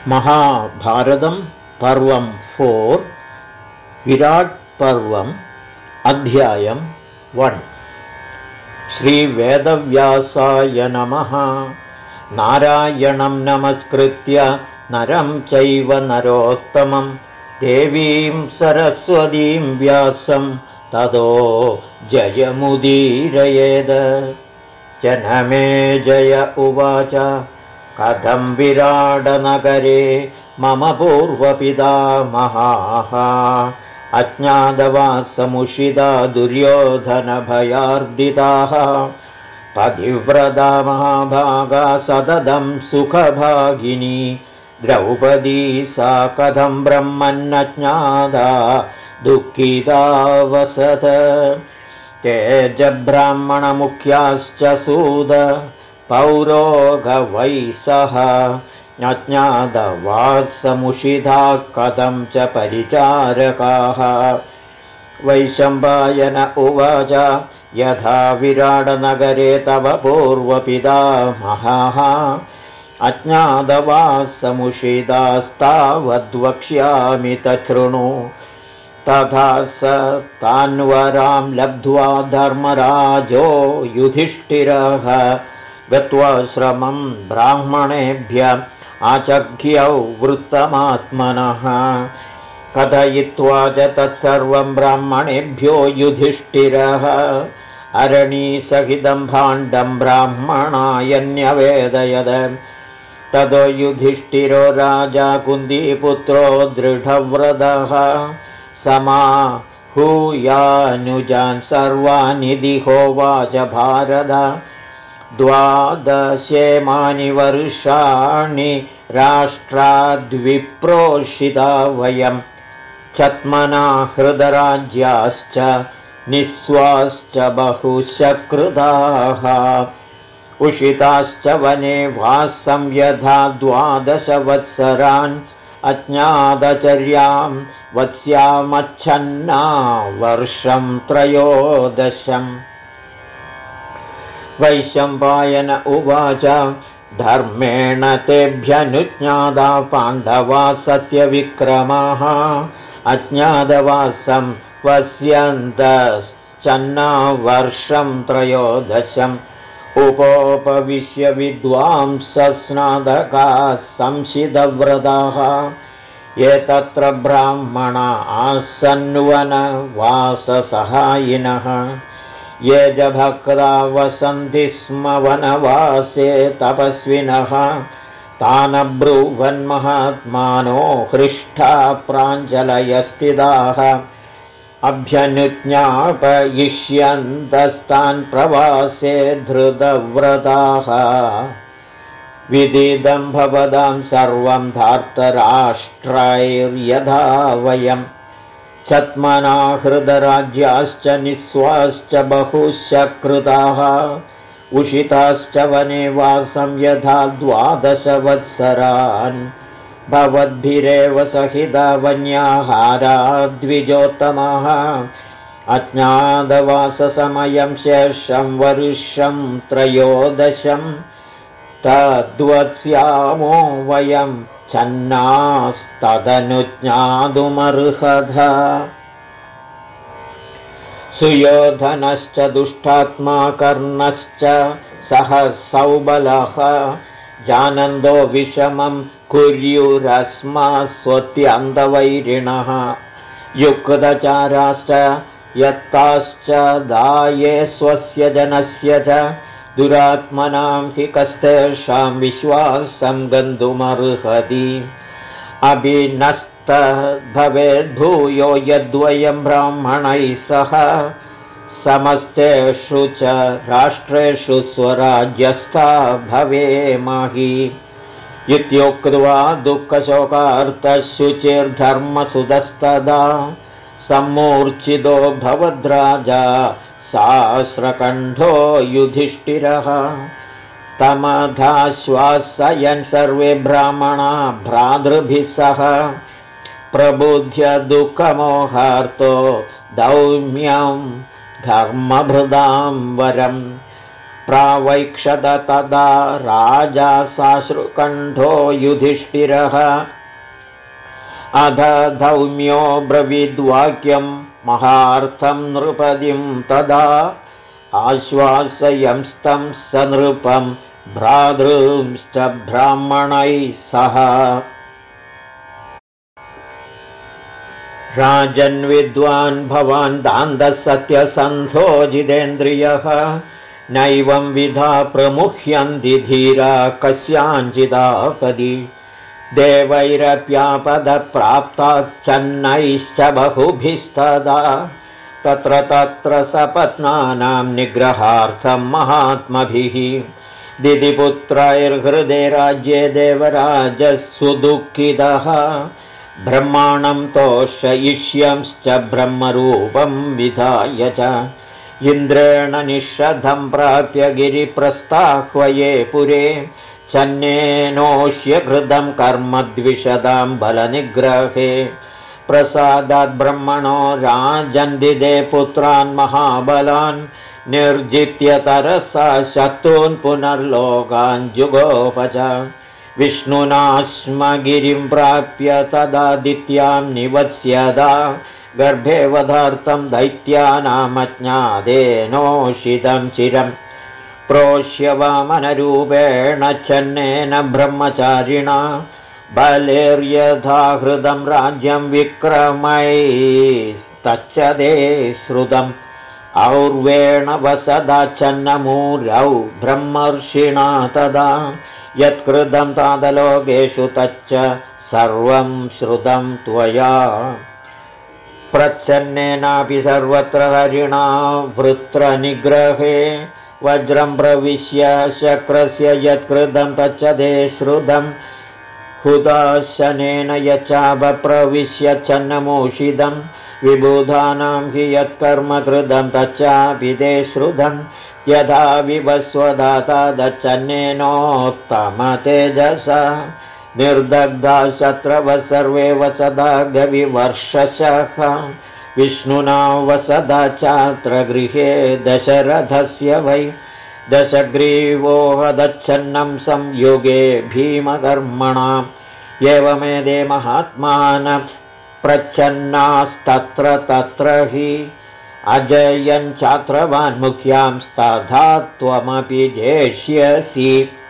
महाभारतं पर्वं 4 विराट् पर्वम् अध्यायं 1 श्रीवेदव्यासाय नमः। नारायणं नमस्कृत्य नरं चैव नरोत्तमं देवीं सरस्वतीं व्यासं ततो जयमुदीरयेद। जनमेजय उवाच कथं विराडनगरे मम पूर्वपितामहाः अज्ञातवासमुषिता दुर्योधनभयार्दिताः पतिव्रता महाभागा सततं सुखभागिनी द्रौपदी सा कथं ब्रह्मन्नज्ञाता दुःखिता वसत। तेजब्राह्मणमुख्याश्च सूद पौरोगवैसः अज्ञातवासमुषिधा कथं च परिचारकाः। वैशम्पायन उवाच यथा विराटनगरे तव पूर्वपितामहाः अज्ञातवासमुषिधास्तावद्वक्ष्यामि तच्छृणु। तथा स तान्वरां लब्ध्वा धर्मराजो युधिष्ठिरः गत्वा श्रमं ब्राह्मणेभ्य आचख्यौ वृत्तमात्मनः। कथयित्वा च तत्सर्वं ब्राह्मणेभ्यो युधिष्ठिरः अरणीसहितं भाण्डं ब्राह्मणाय न्यवेदयद। ततो युधिष्ठिरो राजा कुन्तीपुत्रो दृढव्रतः समाहूयानुजान् सर्वानिधि होवाच भारत। 12 वर्षाणि राष्ट्राद्विप्रोषिता वयं छद्मना हृदराज्याश्च निःस्वाश्च बहुशकृताः उषिताश्च वने वासं यथा 12 वत्सरान् अज्ञातचर्यां वत्स्यामच्छन्ना वर्षं 13। वैशम्पायन उवाच धर्मेण तेभ्यनुज्ञाता पाण्डवा सत्यविक्रमाः अज्ञातवासं वस्यन्तश्चन्ना वर्षं 13। उपोपविश्य विद्वांसस्नातकाः संशितव्रताः ये तत्र ब्राह्मणा आसन्वनवाससहायिनः ये च भक्ता वसन्ति स्म वनवासे तपस्विनः तान् ब्रूवन्महात्मानो हृष्टा प्राञ्जलयस्थिताः अभ्यनुज्ञापयिष्यन्तस्तान् प्रवासे धृतव्रताः। विदितं भवतां सर्वं धार्तराष्ट्रैर्यथा वयं छद्मना हृदराज्याश्च निःस्वाश्च बहुशकृताः उषिताश्च वने वासं यथा 12 वत्सरान् भवद्भिरेव सहिता वन्याहारा द्विजोत्तमः अज्ञातवाससमयं शेषं वर्षं 13 तद्वत्स्यामो वयं छन्नास्तदनुज्ञातुमर्हथ। सुयोधनश्च दुष्टात्मा कर्णश्च सहसौबलः जानन्दो विषमं कुर्युरस्मास्वत्यन्तवैरिणः युक्तचाराश्च यत्ताश्च दाये स्वस्य जनस्य च दुरात्मनां हि कस्तेषां विश्वासं गन्तुमर्हति। अभिनस्तद्भवेद्भूयो यद्वयं ब्राह्मणैः सह समस्तेषु च राष्ट्रेषु स्वराज्यस्था भवेमहि। इत्युक्त्वा दुःखशोकार्तः शुचिर्धर्मसुतस्तदा सम्मूर्च्छितो भवद्राजा सहस्रकण्ठो युधिष्ठिरः तमधाश्वासयन् सर्वे ब्राह्मणा भ्रातृभिः सह प्रबुध्य दुःखमोहार्तो दौम्यं धर्मभृदां वरं प्रावैक्षत तदा राजा साश्रुकण्ठो युधिष्ठिरः अध धौम्यो ब्रवीद्वाक्यं महार्थं नृपतिं तदा आश्वासयंस्तं स नृपं भ्रातॄंश्च ब्राह्मणैः सह राजन्विद्वान् भवान् दान्तः सत्यसन्धो जितेन्द्रियः नैवं विधा प्रमुह्यन्ति धीरा कस्याञ्चिदापदि देवैरप्यापदप्राप्ताश्चन्नैश्च बहुभिस्तदा तत्र तत्र सपत्नानां निग्रहार्थं महात्मभिः दिदिपुत्रैर्हृदे राज्ये देवराजः सुदुःखितः ब्रह्माणं तोषयिष्यंश्च ब्रह्मरूपं विधाय च इन्द्रेण निषधं प्राप्य गिरिप्रस्थाह्वये पुरे चन्नेनोष्य कृतं कर्म द्विषदां बलनिग्रहे प्रसादात् ब्रह्मणो राजन्दिदे पुत्रान् महाबलान् निर्जित्य तरसा शत्रून् पुनर्लोकान् जुगोप च विष्णुना स्म गिरिं प्राप्य तदादित्यां निवत्स्यदा गर्भे वधार्थं दैत्यानामज्ञादेनोषितं चिरम् प्रोष्य वामनरूपेण चन्नेन ब्रह्मचारिणा बलेर्यथा हृदं राज्यं विक्रमैस्तच्चदे श्रुतम् और्वेण वसदा चन्नमूलौ ब्रह्मर्षिणा तदा यत्कृतं तादलोकेषु तच्च सर्वं श्रुतं त्वया प्रच्छन्नेनापि सर्वत्र हरिणा वृत्रनिग्रहे वज्रं प्रविश्य शक्रस्य यत्कृतं तच्चदे श्रुतं हुदाशनेन यच्चापप्रविश्य चन्नमूषितं विबुधानां हि यत्कर्म कृतं तच्चापि ते श्रुतं यथा विवस्वदाता दच्चन्नेनोत्तमतेजसा निर्दग्धा शत्रवः सर्वे वसदा गविवर्षशः विष्णुना वसदा चात्र गृहे दशरथस्य वै दशग्रीवो हदच्छन्नं संयुगे भीमकर्मणाम् एवमेदे महात्मानः प्रच्छन्नास्तत्र तत्र हि अजयञ्चात्रवान् मुख्यांस्तथा त्वमपि जेष्यसि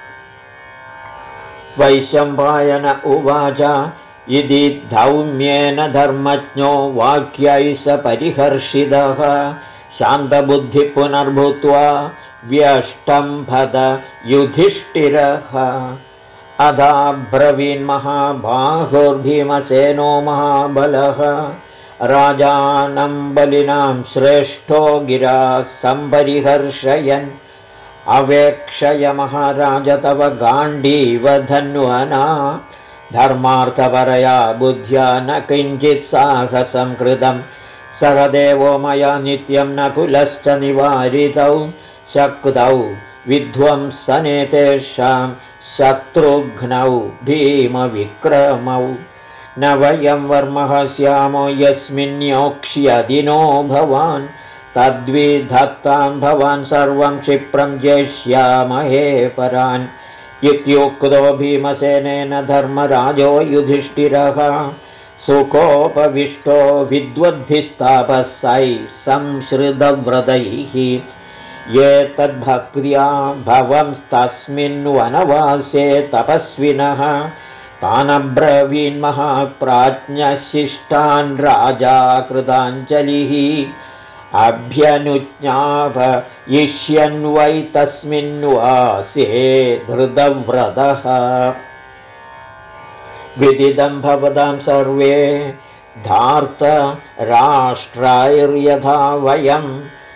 वैशम्पायन उवाच इति धौम्येन धर्मज्ञो वाक्यैः स परिहर्षितः शान्तबुद्धिः पुनर्भूत्वा व्यष्टम्भद युधिष्ठिरः अदाब्रवीन्महाबाहुर्भीमसेनो महाबलः राजानं बलिनां श्रेष्ठो गिरा सम्परिहर्षयन् अवेक्षय महाराज तव गाण्डीव धन्वना धर्मार्थपरया बुद्ध्या न किञ्चित् साहसं कृतं सहदेवो मया नित्यं नकुलश्च निवारितौ शक्तौ विध्वंसने तेषां शत्रुघ्नौ भीमविक्रमौ न वयं वर्मः स्यामो यस्मिन्योक्ष्यदिनो भवान् तद्विधत्तां भवान् सर्वं क्षिप्रं जेष्यामहे परान् इत्युक्तो भीमसेनेन धर्मराजो युधिष्ठिरः सुकोपविष्टो विद्वद्भिस्तापसैः संश्रितव्रतैः ये तद्भक्त्या भवंस्तस्मिन् वनवासे तपस्विनः तानब्रवीन्महाप्राज्ञशिष्टान् राजा कृताञ्जलिः अभ्यनुज्ञापयिष्यन्वै तस्मिन् वासे धृतव्रतः विदितं भवतां सर्वे धार्तराष्ट्रायर्यथा वयं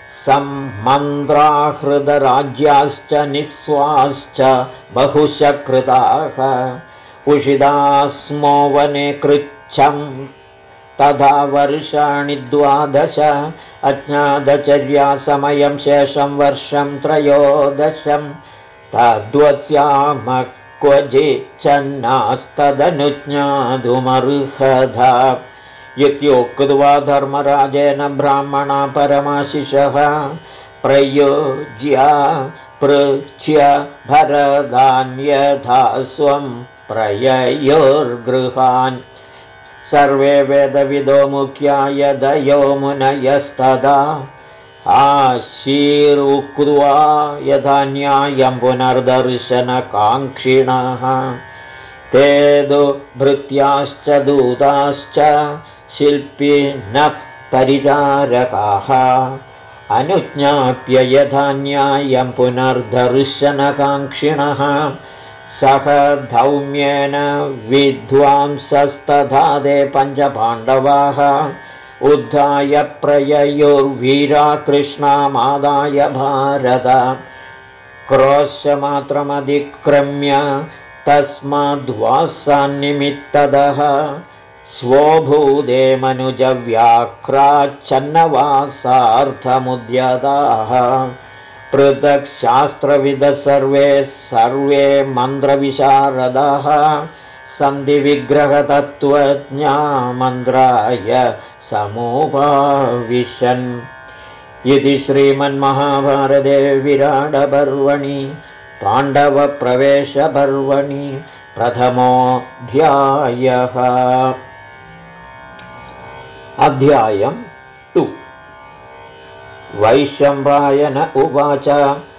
सम्मन्त्राहृतराज्याश्च निःस्वाश्च बहुशकृताः उषिदास्मो वने कृच्छं तथा वर्षाणि 12 अज्ञातचर्या समयं शेषं वर्षं 13 तद्वत्स्याम क्वचिच्चन्नास्तदनुज्ञातुमर्हथा इत्युक्त्वा धर्मराजेन ब्राह्मणा परमाशिषः प्रयोज्य पृच्छ्य भरदान्यथा स्वं प्रययोर्गृहान् सर्वे वेदविदो मुख्या यदयो मुनयस्तदा आशीरुक्त्वा यथा न्यायं पुनर्दर्शनकाङ्क्षिणः ते तु भृत्याश्च दूताश्च शिल्पिनः परिचारकाः अनुज्ञाप्य यथा न्यायं पुनर्दर्शनकाङ्क्षिणः सह धौम्येन विद्वांसस्तथा ते पञ्चपाण्डवाः उद्धाय प्रययोर्वीरा कृष्णामादाय भारत क्रोशमात्रमतिक्रम्य तस्माद्वासान्निमित्तदः स्वभूते मनुजव्याघ्राच्छन्नवासार्थमुद्यताः पृथक् शास्त्रविदः सर्वे मन्त्रविशारदाः सन्धिविग्रहतत्त्वज्ञा मन्त्राय समुपाविशन् इति श्रीमन्महाभारते विराटपर्वणि पाण्डवप्रवेशपर्वणि प्रथमोऽध्यायः। अध्यायं 2। वैशम्पायन उवाच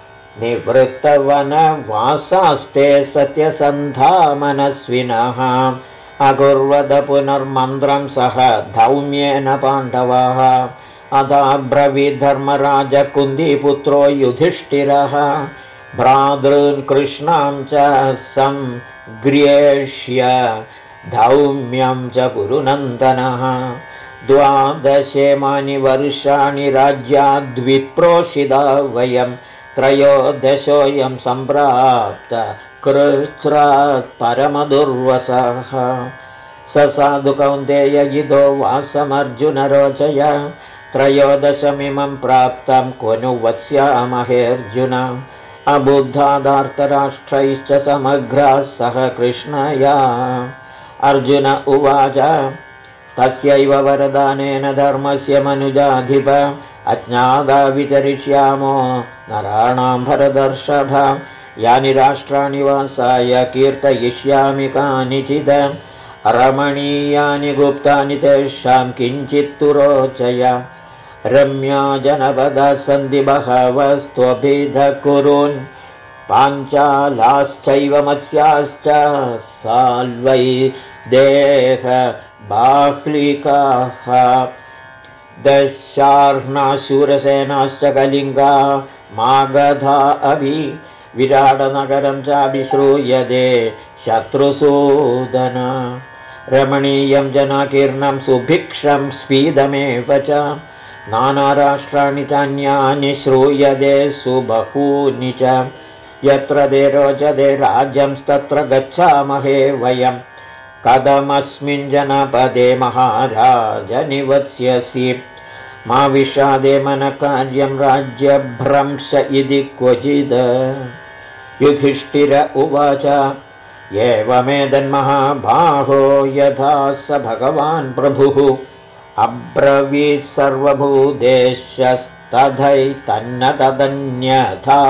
निवृत्तवनवासास्ते सत्यसन्धा मनस्विनः अकुर्वद पुनर्मन्त्रं सह धौम्येन पाण्डवाः अथाब्रवीद्धर्मराज कुन्तीपुत्रो युधिष्ठिरः भ्रातॄन् कृष्णां च संगृह्य धौम्यं च कुरुनन्दनः 12 वर्षाणि राज्याद्विप्रोषिता वयं 13 सम्प्राप्त कृच्छ्रात् परमदुर्वसः ससाधु कौन्तेय इदो वासमर्जुनरोचय 13 प्राप्तं को नु वत्स्यामहेऽर्जुन अबुद्धादार्तराष्ट्रैश्च समग्राः सह कृष्णया अर्जुन उवाच तस्यैव वरदानेन धर्मस्य मनुजाधिप अज्ञाता विचरिष्यामो नराणां भरतर्षभ यानि राष्ट्राणि वासाय कीर्तयिष्यामि कानिचिद रमणीयानि गुप्तानि तेषां किञ्चित्तु रोचय रम्या जनपदा सन्ति बहवस्त्वभिधः कुरुन् पाञ्चालाश्चैव मत्स्याश्च साल्वै देह बाह्लिकाः दशार्णाशूरसेनाश्च कलिङ्गा मागधा अभि विराटनगरं चाभिश्रूयते शत्रुसूदन रमणीयं जनाकीर्णं सुभिक्षं स्फीदमेव च नानाराष्ट्राणि चान्यानि श्रूयते सुबहूनि च यत्र ते रोचते राज्यंस्तत्र गच्छामहे वयं कथमस्मिन् जनपदे महाराज निवत्स्यसि मा विषादे मनकार्यं राज्यभ्रंश इति क्वचिद् युधिष्ठिर उवाच एवमेतन्महाबाहो यथा स भगवान् प्रभुः अब्रवीत् सर्वभूतेश्वस्तथैतन्न तदन्यथा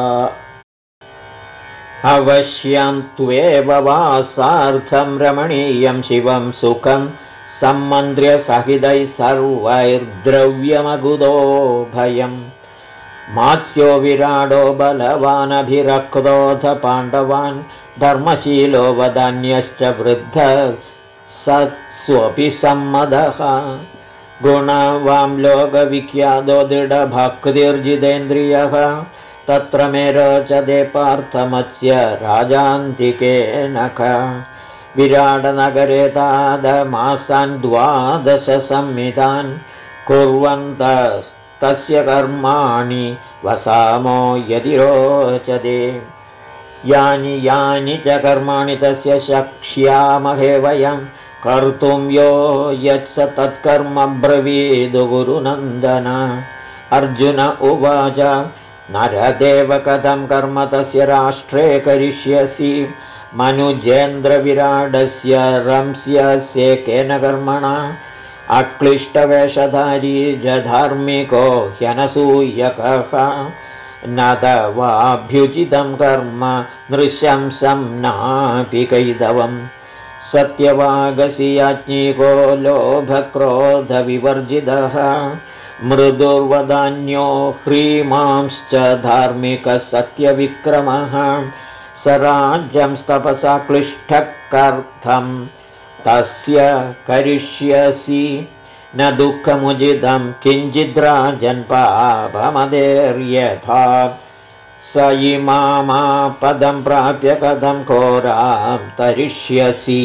अवश्यं त्वेव वासार्थं रमणीयं शिवं सुखं सम्मन्त्र्य सहितैः सर्वैर्द्रव्यमगुदो भयम् मात्स्यो विराडो बलवानभिरक्तोऽथ पाण्डवान् धर्मशीलो वदान्यश्च वृद्धः सत्स्वपि सम्मदः गुणवां लोकविख्यातो दृढभक्तिर्जितेन्द्रियः तत्र मे रोचते पार्थमस्य राजान्तिकेनख विराटनगरे तादमासान् 12 संमितान् कुर्वन्तस्तस्य कर्माणि वसामो यदि रोचते यानि यानि च कर्माणि तस्य शक्ष्यामहे वयं कर्तुं यो यत्स तत्कर्म ब्रवीदु गुरुनन्दन अर्जुन उवाच नरदेव कथं कर्म तस्य राष्ट्रे करिष्यसि मनुजेन्द्रविराडस्य रंस्यस्येकेन कर्मणा अक्लिष्टवेषधारी जधार्मिको ह्यनसूयकः न तवाभ्युचितं कर्म नृशंसं नापि कैदवम् सत्यवागसि याज्ञिको लोभक्रोधविवर्जितः मृदुर्वदान्यो ह्रीमांश्च धार्मिकः सत्यविक्रमः स राज्यं तपसा क्लिष्टः कर्थं तस्य करिष्यसि न दुःखमुजितं किञ्चिद्राजन्पापमदेर्यथा स इमापदं प्राप्य कथं घोरां तरिष्यसि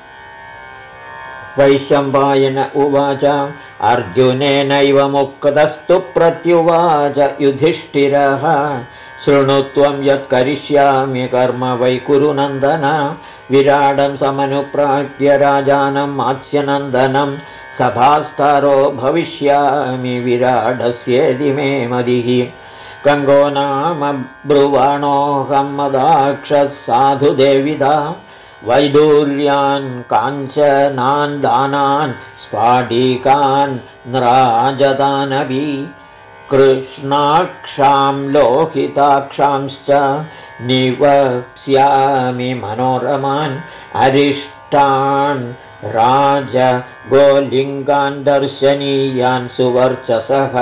वैशम्पायन उवाच अर्जुनेनैव मुक्तस्तु प्रत्युवाच युधिष्ठिरः शृणु त्वं यत् करिष्यामि कर्म वै कुरु नन्दन विराडं समनुप्राप्य राजानं मात्स्यनन्दनं सभास्तारो भविष्यामि विराडस्येदि मे मदिः गङ्गो नाम ब्रुवाणोऽहं मदाक्षः साधुदेविदा वैदूर्यान् काञ्चनान् दानान् स्फाटिकान् नराजदानपि कृष्णाक्षां लोहिताक्षांश्च निवक्ष्यामि मनोरमान् अरिष्टान् राजगोलिङ्गान् दर्शनीयान् सुवर्चसः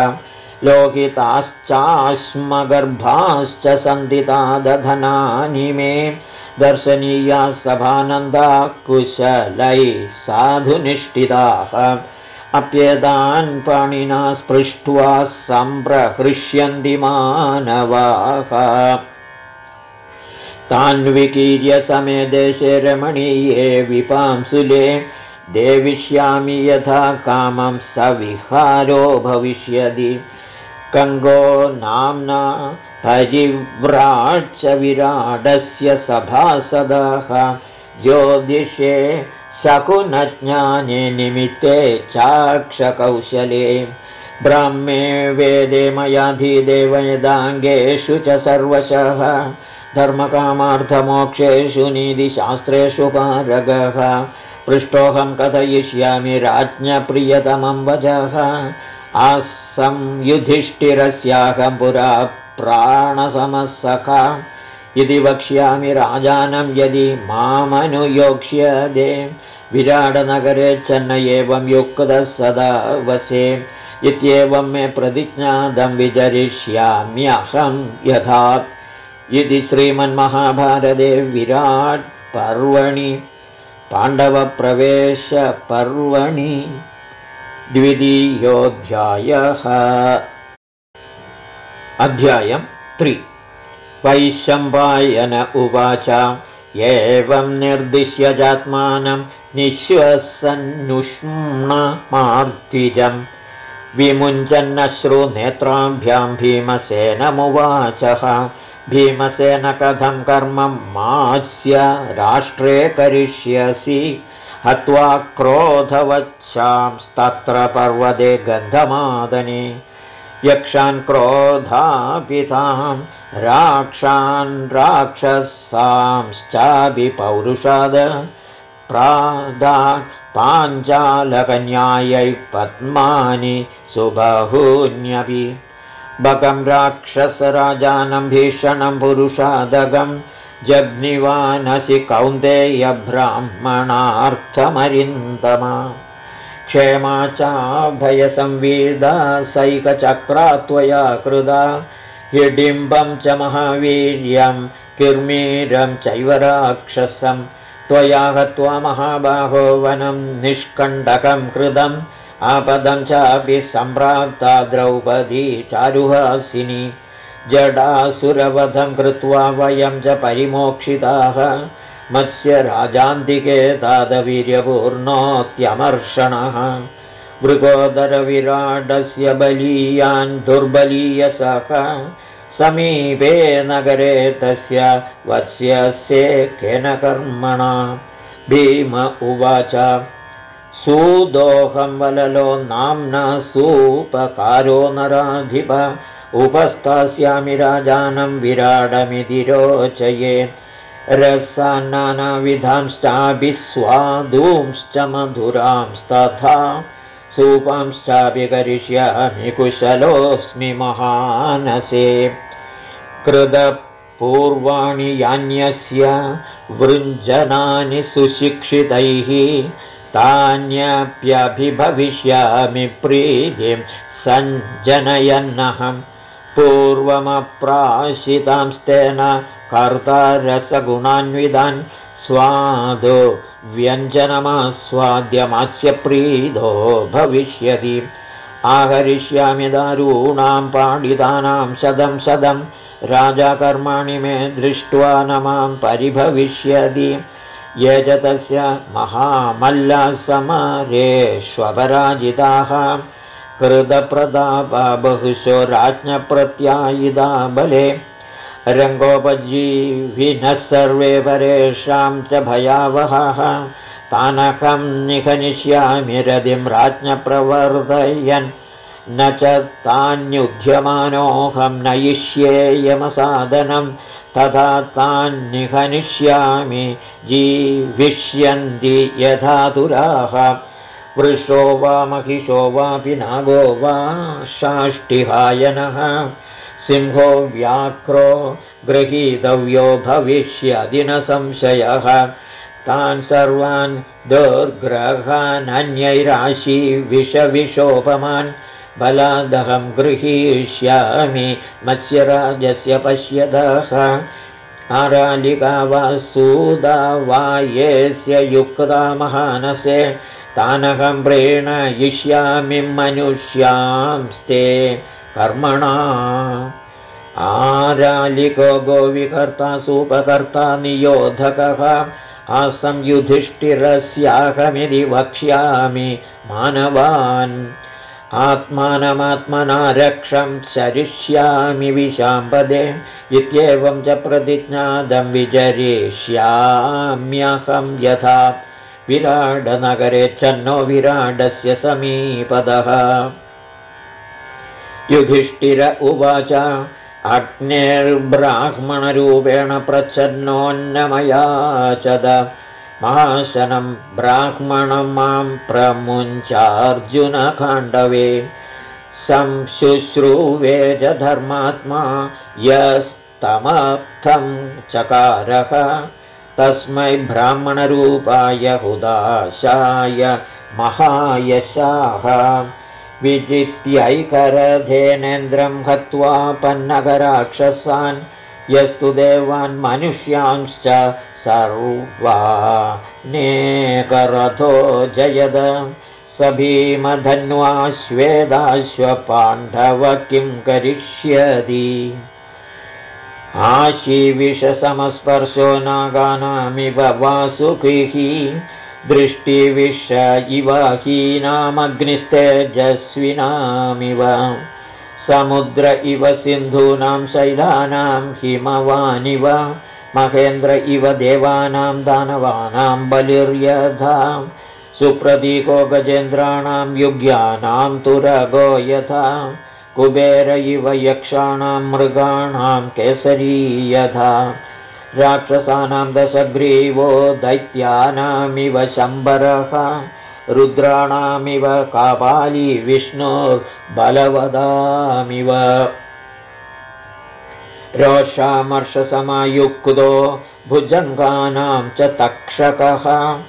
लोहिताश्चाश्मगर्भाश्च सन्दिता दधनानि मे दर्शनीया सभानन्दा कुशलैः साधुनिष्ठिताः अप्येतान् पाणिना स्पृष्ट्वा सम्प्रहृष्यन्ति मानवाः तान् विकीर्य समे देशे रमणीये विपांसुले देविष्यामि यथा कामं सविहारो भविष्यति गङ्गो नाम्ना परिव्राट् च विराडस्य सभासदाः ज्योतिषे शकुनज्ञाने निमित्ते चाक्षकौशले ब्राह्मे वेदे मयाधिदेववेदाङ्गेषु च सर्वशः धर्मकामार्थमोक्षेषु नीतिशास्त्रेषु पारगः पृष्टोऽहं कथयिष्यामि राज्ञप्रियतमं वचः आसं युधिष्ठिरस्याहं पुरा प्राणसमसखा इति वक्ष्यामि राजानं यदि मामनुयोक्ष्यते विराटनगरे चन्न एवं युक्तः सदा वसे इत्येवं मे प्रतिज्ञातं विचरिष्याम्यहं यथा इति श्रीमन्महाभारते विराट् पर्वणि पाण्डवप्रवेशपर्वणि द्वितीयोऽध्यायः। अध्यायं 3। वैशम्पायन उवाच एवं निर्दिश्य जात्मानं निःश्वसन्नुष्णमार्तिजं विमुञ्चन्नश्रुनेत्राभ्यां भीमसेनमुवाचः भीमसेन कथं कर्मं मास्य राष्ट्रे करिष्यसि हत्वा क्रोधवच्छांस्तत्र पर्वते गन्धमादने यक्षान् क्रोधापितां राक्षान् राक्षसांश्चापि पौरुषाद प्रादात् पाञ्चालकन्यायै पद्मानि सुबहून्यपि बकं राक्षसराजानं भीषणं पुरुषादगं जग्निवानसि कौन्तेय ब्राह्मणार्थमरिन्दमा क्षेमा चाभयसंविदा सैकचक्रा त्वया कृदा हिडिम्बं च महावीर्यं किर्मीरं चैव राक्षसं त्वया हत्वा महाबाहो वनं निष्कण्टकं कृतम् आपदं चापि सम्प्राप्ता द्रौपदी चारुहासिनी जडासुरवधं कृत्वा वयं च परिमोक्षिताः मत्स्य राजान्तिके तादवीर्यपूर्णोऽत्यमर्षणः मृगोदरविराडस्य बलीयान् दुर्बलीयसः समीपे नगरे तस्य वत्स्यस्य केन कर्मणा भीम उवाच सूदोऽहं वललो नाम्ना सूपकारो नराधिप उपस्थास्यामि राजानं विराडमिति रोचये रसान्नानाविधांश्चापि स्वादूंश्च मधुरांस्तथा सूपांश्चापि करिष्यामि कुशलोऽस्मि महानसे कृतपूर्वाणि यान्यस्य वृञ्जनानि सुशिक्षितैः तान्यप्यभिभविष्यामि प्रीतिं सञ्जनयन्नहम् पूर्वमप्राशितांस्तेन कर्तारसगुणान्विदान् स्वादो व्यञ्जनमास्वाद्यमस्य प्रीतो भविष्यति आहरिष्यामि दारूणां पाडितानां शतं शतं राजा कर्माणि मे दृष्ट्वा न मां परिभविष्यति ये च तस्य महामल्लसमरेष्वपराजिताः कृतप्रतापा बहुशो राज्ञप्रत्यायिता बले रङ्गोपजीविनः सर्वे परेषां च भयावहः तानकं निहनिष्यामि रतिं राज्ञप्रवर्धयन् न च तान्युध्यमानोऽहं नयिष्येयमसादनं तथा तान्निहनिष्यामि जीविष्यन्ति यथातुराः वृषो वा महिषो वापि नागो वा शाष्टिहायनः सिंहो व्याक्रो गृहीतव्यो भविष्यति न संशयः तान् सर्वान् दुर्ग्रहानन्यैराशी विषविषोपमान् बलादहं गृहीष्यामि मत्स्यराजस्य पश्यतः आरालिका वा सूदा वा येस्य युक्ता महानसे तानहं प्रेणयिष्यामि मनुष्यांस्ते कर्मणा आरालिको गोविकर्ता सूपकर्ता नियोधकः आसं युधिष्ठिरस्याहमिति वक्ष्यामि मानवान् आत्मानमात्मना रक्षं चरिष्यामि विशाम्पदे इत्येवं च प्रतिज्ञातं विचरिष्याम्यहं यथा विराडनगरे छन्नो विराडस्य समीपतः युधिष्ठिर उवाच अग्निर्ब्राह्मणरूपेण प्रच्छन्नोऽन्नमयाचद महाशनं ब्राह्मणं मां प्रमुञ्चार्जुनखाण्डवे संशुश्रूवे च धर्मात्मा यस्तमर्थं चकारः तस्मै ब्राह्मणरूपाय हुदाशाय महायशाः विजित्यैकरधेनेन्द्रं हत्वा पन्नगराक्षसान् यस्तु देवान् मनुष्यांश्च सर्वानेकरथो जयद स भीमधन्वाश्वेदाश्वपाण्डव किं करिष्यति आशीविषसमस्पर्शो नागानामिव वासुकिः दृष्टिविष इव हीनामग्निस्तेजस्विनामिव समुद्र इव सिन्धूनां शैलानां हिमवानिव महेन्द्र इव देवानां दानवानां बलिर्यथा सुप्रतीको गजेन्द्राणां युग्यानां तुरगो यथा कुबेर इव यक्षाणां मृगाणां केसरी यथा राक्षसानां दशग्रीवो दैत्यानामिव शम्बरः रुद्राणामिव कापाली विष्णुर्बलवदामिव रोषामर्षसमयुक्तो भुजङ्गानां च तक्षकः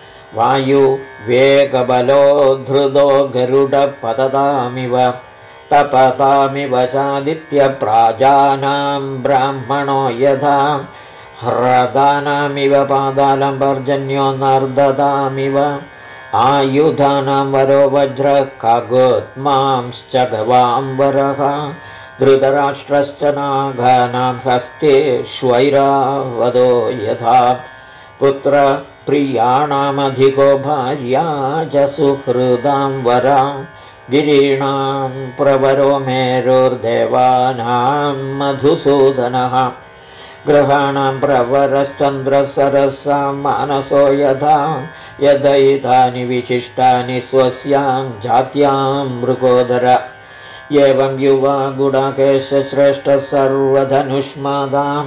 वायुवेगबलो धृतो गरुडपततामिव तपतामिव चादित्यप्राजानां ब्राह्मणो यथा ह्रदानामिव पादालं पर्जन्यो नर्दतामिव आयुधानां वरो वज्र खगोत्मांश्च गवाम्बरः धृतराष्ट्रश्च नागानां हस्तेष्वैरावतो यथा पुत्रप्रियाणामधिको भार्या च सुहृदां वरा गिरीणां प्रवरो मेरुर्देवानां मधुसूदनः ग्रहाणां प्रवरश्चन्द्रसरसां मानसो यथा यदैतानि विशिष्टानि स्वस्यां जात्यां मृगोदर एवं युवा गुडाकेशश्रेष्ठः सर्वधनुष्मादां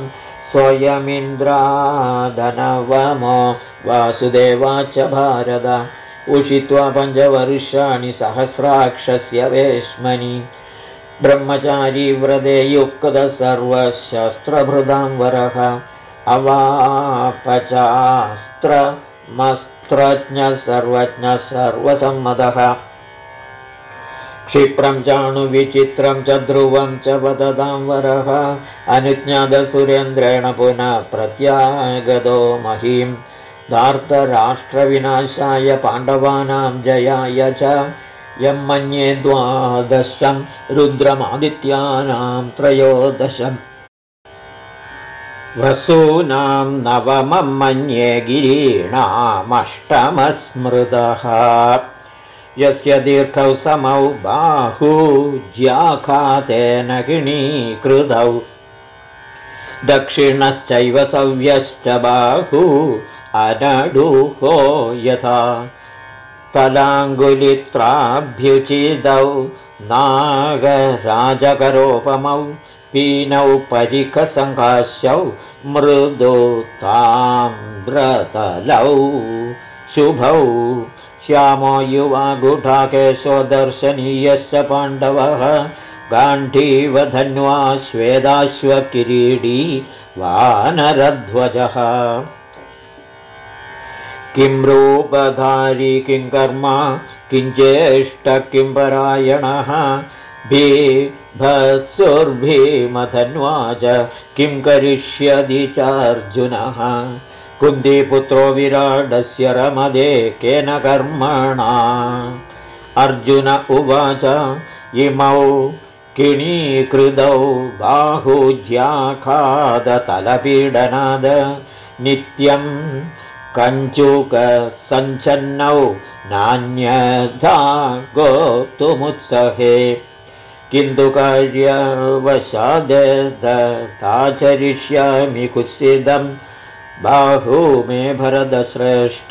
स्वयमिन्द्रादनवमो वासुदेवाच भारत उषित्वा 5 वर्षाणि सहस्राक्षस्य वेश्मनि ब्रह्मचारी व्रते युक्तः सर्वशस्त्रभृतां वरः अवापचास्त्रमस्त्रज्ञः सर्वज्ञः सर्वसम्मतः क्षिप्रं चाणुविचित्रं च ध्रुवं च वदतां वरः अनुज्ञातसुरेन्द्रेण पुनः प्रत्यागतो महीं धार्तराष्ट्रविनाशाय पाण्डवानां जयाय च यं मन्ये द्वादशं रुद्रमादित्यानां त्रयोदशम् वसूनां नवमं मन्ये गिरीणामष्टमस्मृतः यस्य दीर्घौ समौ बाहू ज्याखातेन गिणीकृतौ दक्षिणश्चैव सव्यश्च बाहू अनडुहो यथा तलाङ्गुलित्राभ्युचितौ नागराजकरोपमौ पीनौ परिकसङ्काश्यौ मृदु ताम्रतलौ शुभौ श्यामो युवा गुढाकेशो दर्शनीयश्च पाण्डवः गाण्डीवधन्वा श्वेदाश्वकिरीडी वानरध्वजः किं रूपधारी किं कर्म किञ्चेष्ट किं परायणः भीभत्सुर्भीमधन्वा च किं करिष्यति चार्जुनः कुन्तीपुत्रो विराडस्य रमदे केन कर्मणा अर्जुन उवाच इमौ किणीकृतौ बाहुज्याखादतलपीडनाद नित्यं कञ्चुकसञ्चन्नौ नान्यथा गोप्तुमुत्सहे किन्तु कार्यवशादताचरिष्यामि कुत्सितं बाहू मे भरतश्रेष्ठ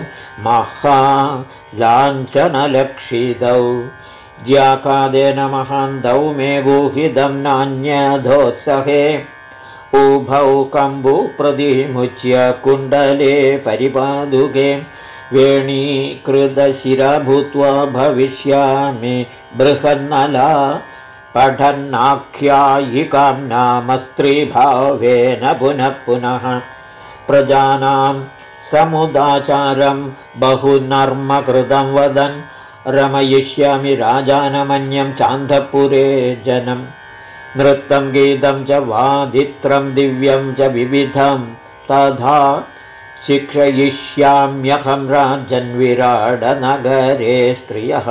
महालाञ्छनलक्षितौ ज्याखादेन महान्तौ मे गुहितं नान्यथोत्सहे उभौ कम्बुप्रतिमुच्य कुण्डले परिपादुके वेणीकृतशिरा भूत्वा भविष्यामि बृहन्नला पठन्नाख्यायिकां नाम स्त्रीभावेन पुनः पुनः प्रजानां समुदाचारं बहुनर्मकृतं वदन् रमयिष्यामि राजानमन्यं चान्दपुरे जनम् नृत्तं गीतं च वादित्रं दिव्यं च विविधं तथा शिक्षयिष्याम्यहं राजन्विराडनगरे स्त्रियः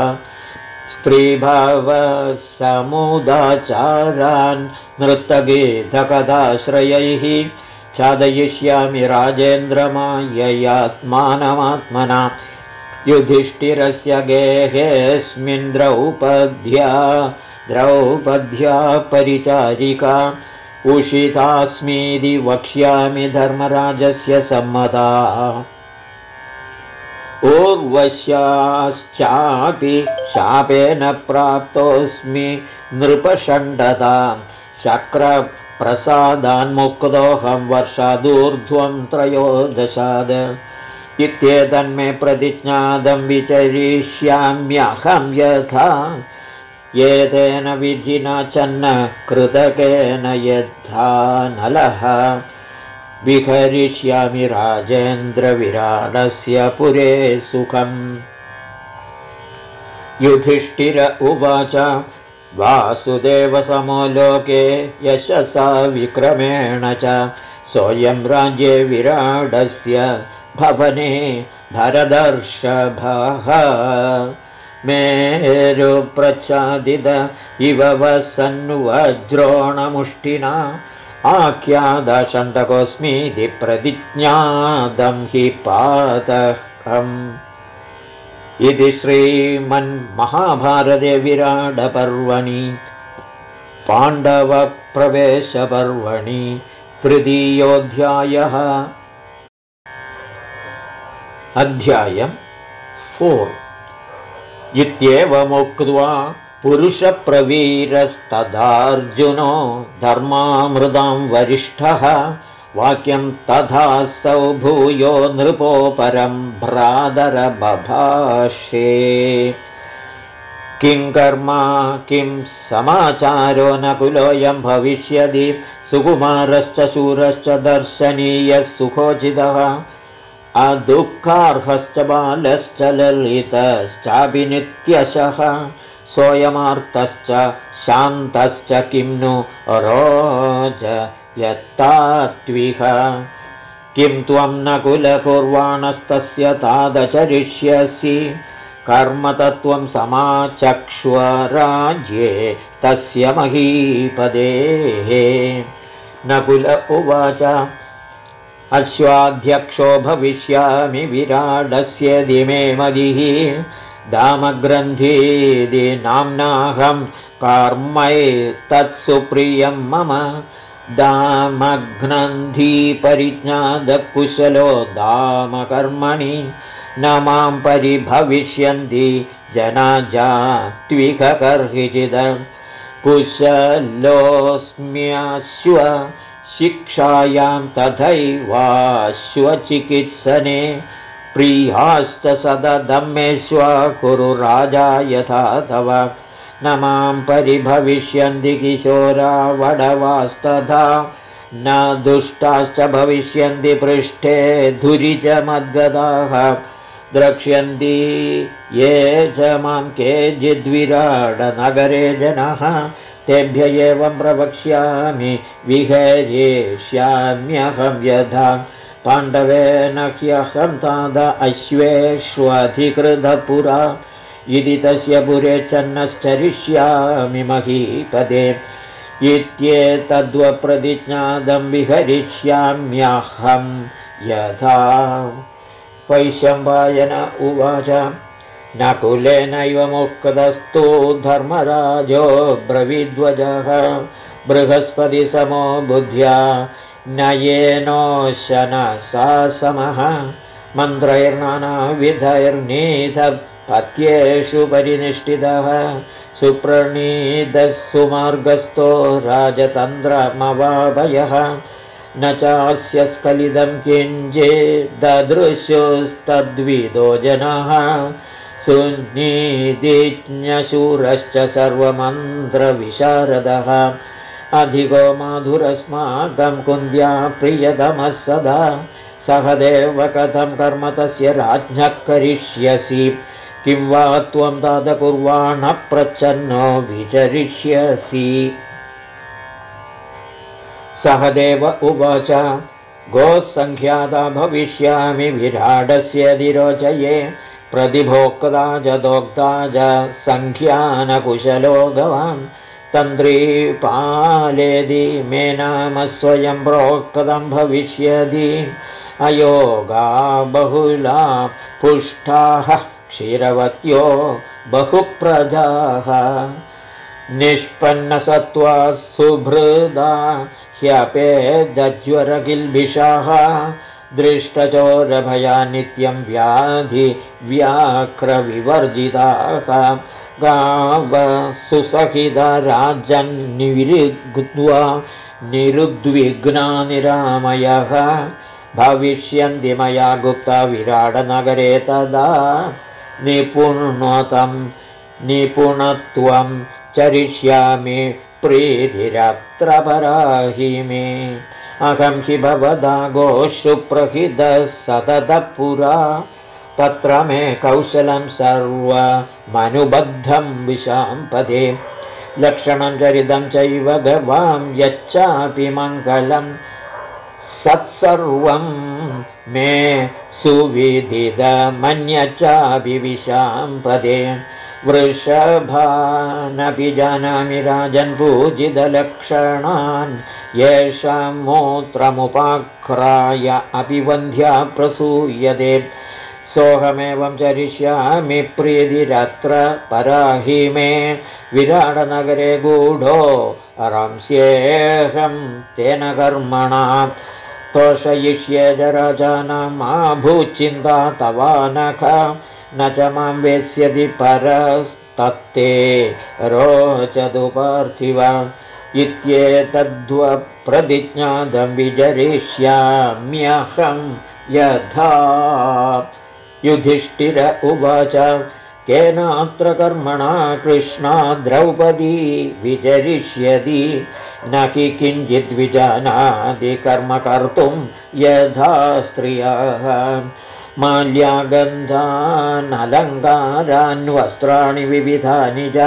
स्त्रीभावसमुदाचारान् नृत्तगीतकथाश्रयैः छादयिष्यामि राजेन्द्रमाययात्मानमात्मना युधिष्ठिरस्य गेहेऽस्मिन् द्रौपद्या परिचारिका उषितास्मीति वक्ष्यामि धर्मराजस्य सम्मता ऊर्वश्याश्चापि शापेन प्राप्तोऽस्मि नृपषण्डतां शक्रप्रसादान्मुक्तोऽहं वर्षादूर्ध्वं त्रयोदशाद इत्येतन्मे प्रतिज्ञातं विचरिष्याम्यहं यथा एतेन विधिना चन्न कृतकेन यद्धा नलः विहरिष्यामि राजेन्द्रविराडस्य पुरे सुखम् युधिष्ठिर उवाच वासुदेवसमो लोके यशसा विक्रमेण च सोऽयं राज्ये विराडस्य भवने भरदर्षभः मेरुप्रच्छादित इव वसन्वज्रोणमुष्टिना आख्यादशण्डकोऽस्मीति प्रतिज्ञातं हि पातकम् इति श्रीमन्महाभारते विराटपर्वणि पाण्डवप्रवेशपर्वणि तृतीयोऽध्यायः। अध्यायम् 4। इत्येवमुक्त्वा पुरुषप्रवीरस्तदार्जुनो धर्मामृतां वरिष्ठः वाक्यं तथासौ भूयो नृपो परं भ्रातरबभाषे किं कर्मा किं समाचारो नकुलोऽयं भविष्यति सुकुमारश्च शूरश्च दर्शनीयः सुखोचितः अदुःखार्हश्च बालश्च ललितश्चापि नित्यशः सोऽयमार्तश्च शान्तश्च किं नु रोचयत्तात्विह किं त्वं नकुलकुर्वाणस्तस्य तादचरिष्यसि कर्मतत्त्वं समाचक्ष्व राज्ये तस्य महीपदेः नकुल उवाच अश्वाध्यक्षो भविष्यामि विराडस्य दिमे मदिः दामग्रन्थीति नाम्नाहं कर्मैतत्सुप्रियं मम दामग्रन्थीपरिज्ञातकुशलो दामकर्मणि न मां परिभविष्यन्ति जना जात्विककर्हिचिद कुशलोऽस्म्यश्व शिक्षायां तथैवाश्वचिकित्सने प्रियाश्च सददम्मेष्व कुरु राजा यथा तव न मां परिभविष्यन्ति किशोरा वडवास्तथा न दुष्टाश्च भविष्यन्ति पृष्ठे धुरि च मद्गदाः द्रक्ष्यन्ति ये च मां केचिद्विराडनगरे जनः तेभ्य एवं प्रवक्ष्यामि विहरेष्याम्यहं यथा पाण्डवेन ह्यहं ताद अश्वेष्वधिकृतपुरा इति तस्य पुरे चन्नश्चरिष्यामि महीपदे इत्येतद्वप्रतिज्ञातं विहरिष्याम्यहं यथा वैशम्पायन उवाच नकुलेनैव मुक्तस्तु धर्मराजो ब्रवीद्वजः बृहस्पतिसमो बुद्ध्या नयेनोशनसा समः मन्त्रैर्नानाविधैर्नीतपत्येषु परिनिष्ठितः सुप्रणीतः सुमार्गस्थो राजतन्त्रमवाभयः न चास्य स्खलितं किञ्चिददृश्योस्तद्विदो जनाः सुनीतिज्ञशूरश्च सर्वमन्त्रविशारदः अधिको माधुरस्माकं कुन्द्या प्रियतमः सदा सहदेव कथं कर्म तस्य राज्ञः करिष्यसि किं वा त्वं तादकुर्वाणः प्रच्छन्नो विचरिष्यसि सहदेव उवाच गोसङ्ख्याता भविष्यामि विराडस्य दिरोचये प्रतिभोक्ता च दोक्ता च सङ्ख्यानकुशलो गवान् तन्त्रीपालेदि मे नाम स्वयं प्रोक्तं भविष्यति अयोगा बहुला पुष्टाः क्षीरवत्यो बहुप्रजाः निष्पन्नसत्त्वा सुभृदा ह्यपेदज्वरकिल्बिषाः दृष्टचोरभया नित्यं व्याधिव्याघ्रविवर्जिताः गावसुसहिता राज्यन्निविरुद्ध्वा निरुद्विग्ना निरामयः भविष्यन्ति मया गुप्ता विराडनगरे तदा निपुणत्वं चरिष्यामि प्रीतिरत्र पराहि मे अहं हि भवदा गोषु प्रहितः सततः पुरा तत्र मे कौशलं सर्वमनुबद्धं विशाम्पदे लक्षणं चरितं चैव गवां यच्चापि मङ्गलं सत्सर्वं मे सुविदितमन्यच्चापि विशाम्पदे वृषभानपि जानामि राजन् पूजितलक्षणान् येषां मूत्रमुपाक्राय अपि वन्ध्या प्रसूयते सोऽहमेवं चरिष्यामि प्रीतिरत्र पराहि मे विराडनगरे गूढो रंस्येऽहं तेन कर्मणा तोषयिष्ये च राजानां मा भूचिन्ता तवानख न च मां वेत्स्यति परस्तत्ते रोचतु पार्थिव इत्येतद्वप्रतिज्ञातं विचरिष्याम्यहं यथा युधिष्ठिर उवाच केनात्र कर्मणा कृष्णा द्रौपदी विचरिष्यति न हि किञ्चिद्विजानाति कर्म कर्तुं यथा स्त्रियः माल्यागन्धानलङ्कारान् वस्त्राणि विविधानि च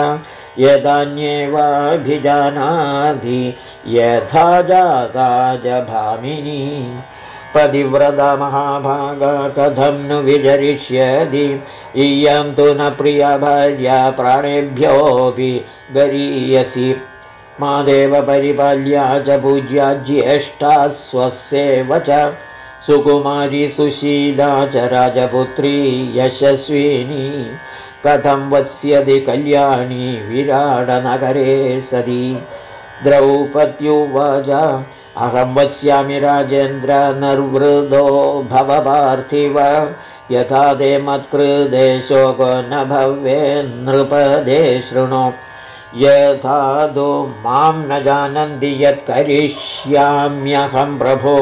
यदान्येवाभिजानाति यथा जाता च भामिनी पतिव्रता महाभागा कथं नु विचरिष्यति इयं तु न प्रिया भार्या प्राणेभ्योऽपि गरीयसि मादेव परिपाल्या च पूज्या ज्येष्ठा स्वस्येव च सुकुमारी सुशीला च राजपुत्री यशस्विनी कथं वत्स्यति कल्याणी विराटनगरे सति द्रौपद्युवाच अहं वत्स्यामि राजेन्द्र निर्वृतो भव पार्थिव यथा ते मत्कृते शोको न भवेन्नृपदे शृणु यथा तु मां न जानन्ति यत् करिष्याम्यहं प्रभो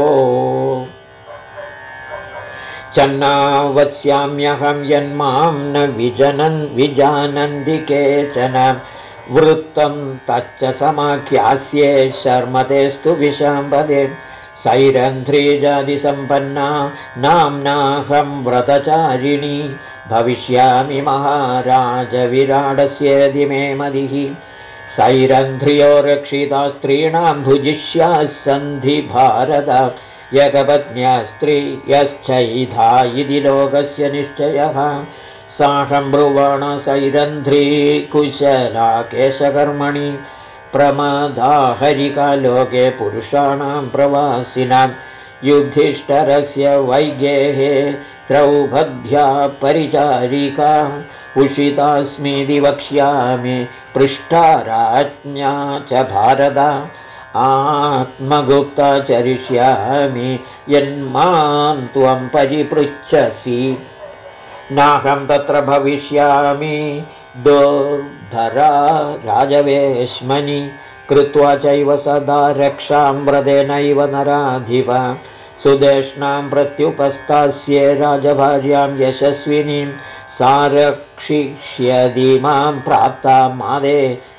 चन्नावत्स्याम्यहं यन्मां न विजानन्ति केचन वृत्तं तच्च समाख्यास्ये शर्मतेस्तु विशाम्बदे सैरन्ध्रीजातिसम्पन्ना नाम्नाहं व्रतचारिणी भविष्यामि महाराज विराडस्येदि मे मदिः सैरन्ध्र्यो रक्षिता स्त्रीणां भुजिष्याः सन्धि भारत एकपत्न्या स्त्रियश्चैधा इति लोकस्य निश्चयः साहं ब्रुवाण सैरन्ध्री कुशला केशकर्मणि प्रमदा हरिकालोके पुरुषाणां प्रवासिनां युधिष्ठिरस्य वैगेः द्रौपद्या परिचारिका उषितास्मीति वक्ष्यामि पृष्ठा राज्ञा च भारत आत्मगुप्ता चरिष्यामि यन्मां त्वं परिपृच्छसि नाहं तत्र भविष्यामि दुर्धरा राजवेश्मनि कृत्वा चैव सदा रक्षां व्रतेनैव नराधिप सुदेष्णां प्रत्युपस्थास्ये राजभार्यां यशस्विनीं सारक्षिष्यति मां प्राप्ता मादे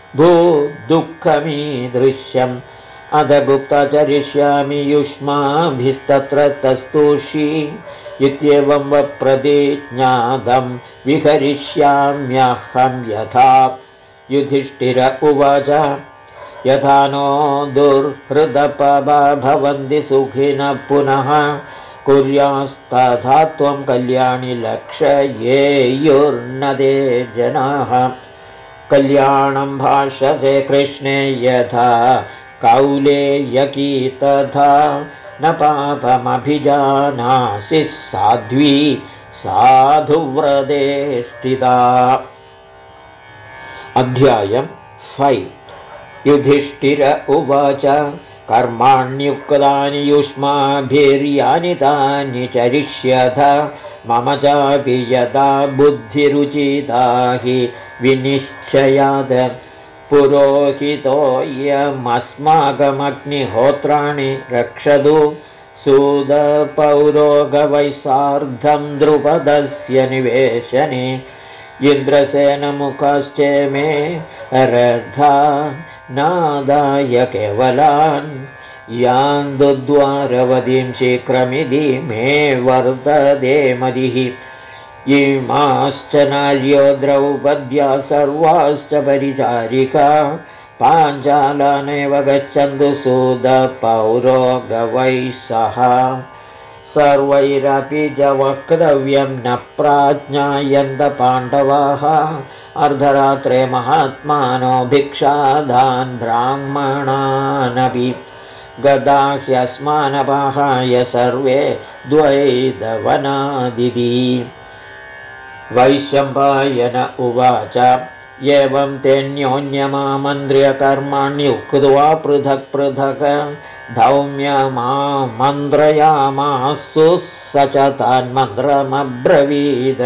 भूदुःखमीदृश्यम् अध गुप्ता चरिष्यामि युष्माभिस्तत्र तस्तूषी इत्येवं वप्रतिज्ञातं विहरिष्याम्यहं यथा युधिष्ठिर उवाच यथा नो दुर्हृदपवा भवन्ति सुखिनः पुनः कुर्यास्तथा त्वं कल्याणि लक्षयेयुर्नदे जनाः कल्याणं भाषसे कृष्णे यथा कौलेयकी तथा न पापमभिजानासि साध्वी साधुव्रते स्थिता। अध्यायम् 5 युधिष्ठिर उवाच कर्माण्युक्तानि युष्माभिर्यानि तानि चरिष्यथ मम चापि यदा बुद्धिरुचिता हि विनिश्चयात् पुरोहितोऽयमस्माकमग्निहोत्राणि रक्षतु सूदपौरोगवैसार्धं द्रुपदस्य निवेशने इन्द्रसेनमुखश्चे मे रथा नादाय केवलान् यान्दुद्वारवतीं शीघ्रमिति मे वर्तते मदिः इमाश्च नार्यो द्रौपद्या सर्वाश्च परिचारिका पाञ्चालानेव गच्छन्तु सूदपौरोगवैः सह सर्वैरपि च वक्तव्यं न प्राज्ञायन्त पाण्डवाः अर्धरात्रे महात्मानो भिक्षादान् ब्राह्मणानपि गदा ह्यस्मानपाहाय सर्वे द्वैतवनादिति वैशम्पायन उवाच एवं तेऽन्योन्यमामन्त्र्य कर्माण्युक्त्वा पृथक् पृथक् धौम्यमामन्त्रयामासु स च तान्मन्त्रमब्रवीद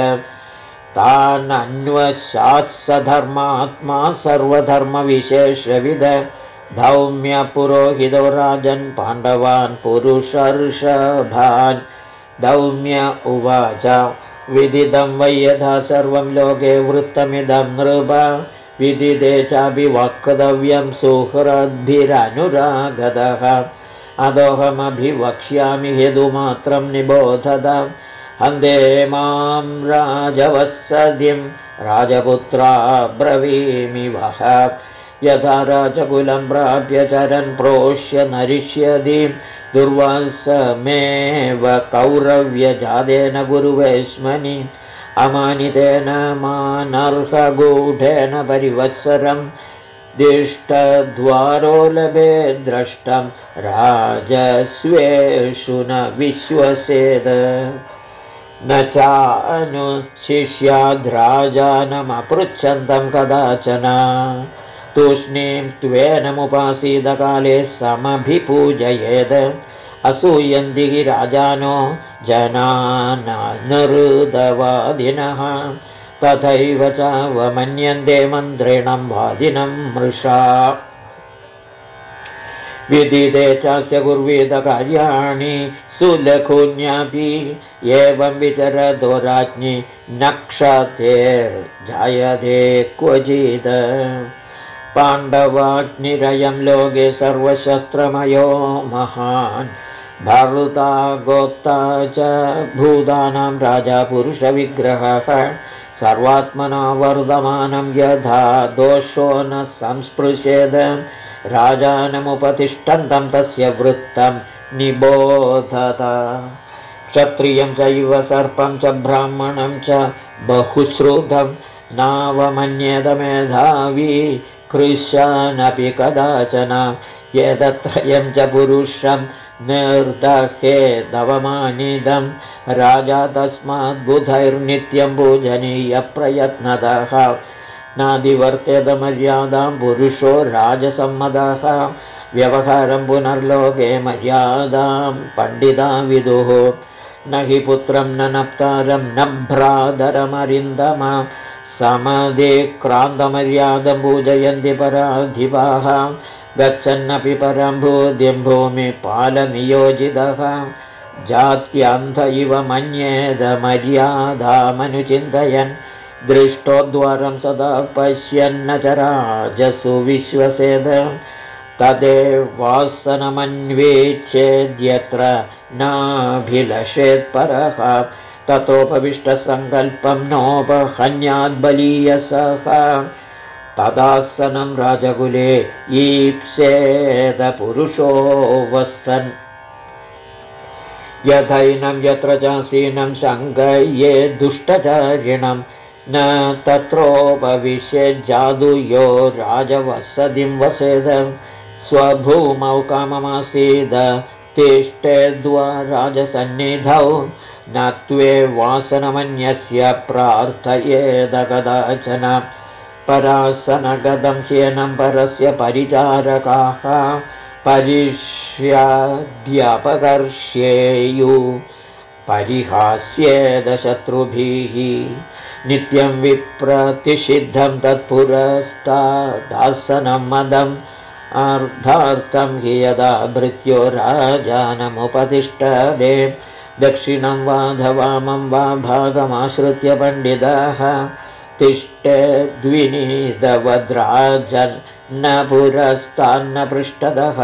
तानन्वशात् स धर्मात्मा सर्वधर्मविशेषविद धौम्यपुरोहितो राजन् पाण्डवान् पुरुषर्षभान् धौम्य उवाच विदितं वै यथा सर्वं लोके वृत्तमिदं नृप विदिते चापि वक्तव्यं सुहृद्भिरनुरागतः अदोऽहमभिवक्ष्यामि हेतुमात्रं निबोधत हन्ते मां राजवत्सदिं राजपुत्रा ब्रवीमि वः यथा राजकुलं प्राप्य चरन् प्रोष्य नरिष्यति दुर्वासमेव कौरव्यजातेन गुरुवेश्मनि अमानितेन मानर्हगूढेन परिवत्सरं दिष्टद्वारो लभे द्रष्टं राजस्वेषु न विश्वसेद न चानुशिष्याद्राजानमपृच्छन्तं कदाचन तूष्णीं त्वेनमुपासीदकाले समभिपूजयेत् असूयन्ति हि राजानो जनानानृतवादिनः तथैव चावमन्यन्ते मन्त्रिणं वादिनं मृषा विदिते चास्य कुर्वीत कार्याणि सुलघून्यापि एवं विचरतो राज्ञि नक्षतेर्जायते क्वचित् पाण्डवाग्निरयं लोके सर्वशस्त्रमयो महान् भर्ता गोप्ता च भूतानां राजा पुरुषविग्रहः सर्वात्मना वर्धमानं यथा दोषो न संस्पृशेद राजानमुपतिष्ठन्तं तस्य वृत्तं निबोधत क्षत्रियं चैव सर्पं च ब्राह्मणं च बहुश्रुतं नावमन्येत मेधावी कृशानपि कदाचन एतत्त्रयं च पुरुषं निर्दहेदवमानिदं राजा तस्मात् बुधैर्नित्यं पूजनीयप्रयत्नतः नादिवर्तेत मर्यादां पुरुषो राजसम्मतः व्यवहारं पुनर्लोके मर्यादां पण्डिता विदुः न हि पुत्रं न नप्तारं न भ्रातरमरिन्दम समधिक्रान्तमर्यादं पूजयन्ति पराधिपाः गच्छन्नपि परं भूतिं भूमिपालनियोजितः जात्यन्त इव मन्येद मर्यादामनुचिन्तयन् दृष्टोद्वारं सदा पश्यन्न च राजसु विश्वसेद तदेवासनमन्वेच्छेद्यत्र नाभिलषेत्परः ततोपविष्टसङ्कल्पं नोपहन्याद्बलीयसः तदासनं राजकुले ईप्सेद पुरुषो वस्तन् यथैनं यत्र चासीनं शङ्कये दुष्टचारिणं न तत्रोपविश्यज्जादुयो राजवसतिं वसेद स्वभूमौ काममासीद तिष्ठेद्वा राजसन्निधौ न त्वे वासनमन्यस्य प्रार्थयेद कदाचन परासनगतं ह्येनं परस्य परिचारकाः परिष्याद्यपकर्ष्येयु परिहास्येद शत्रुभिः नित्यं विप्रतिषिद्धं तत्पुरस्तादासनं मदम् अर्धार्थं हि यदा भृत्यो राजानमुपतिष्ठते दक्षिणं वा धवामं वा भागमाश्रित्य पण्डिताः तिष्ठेद्विनीतवद्राजन् न पुरस्तान्न पृष्ठतः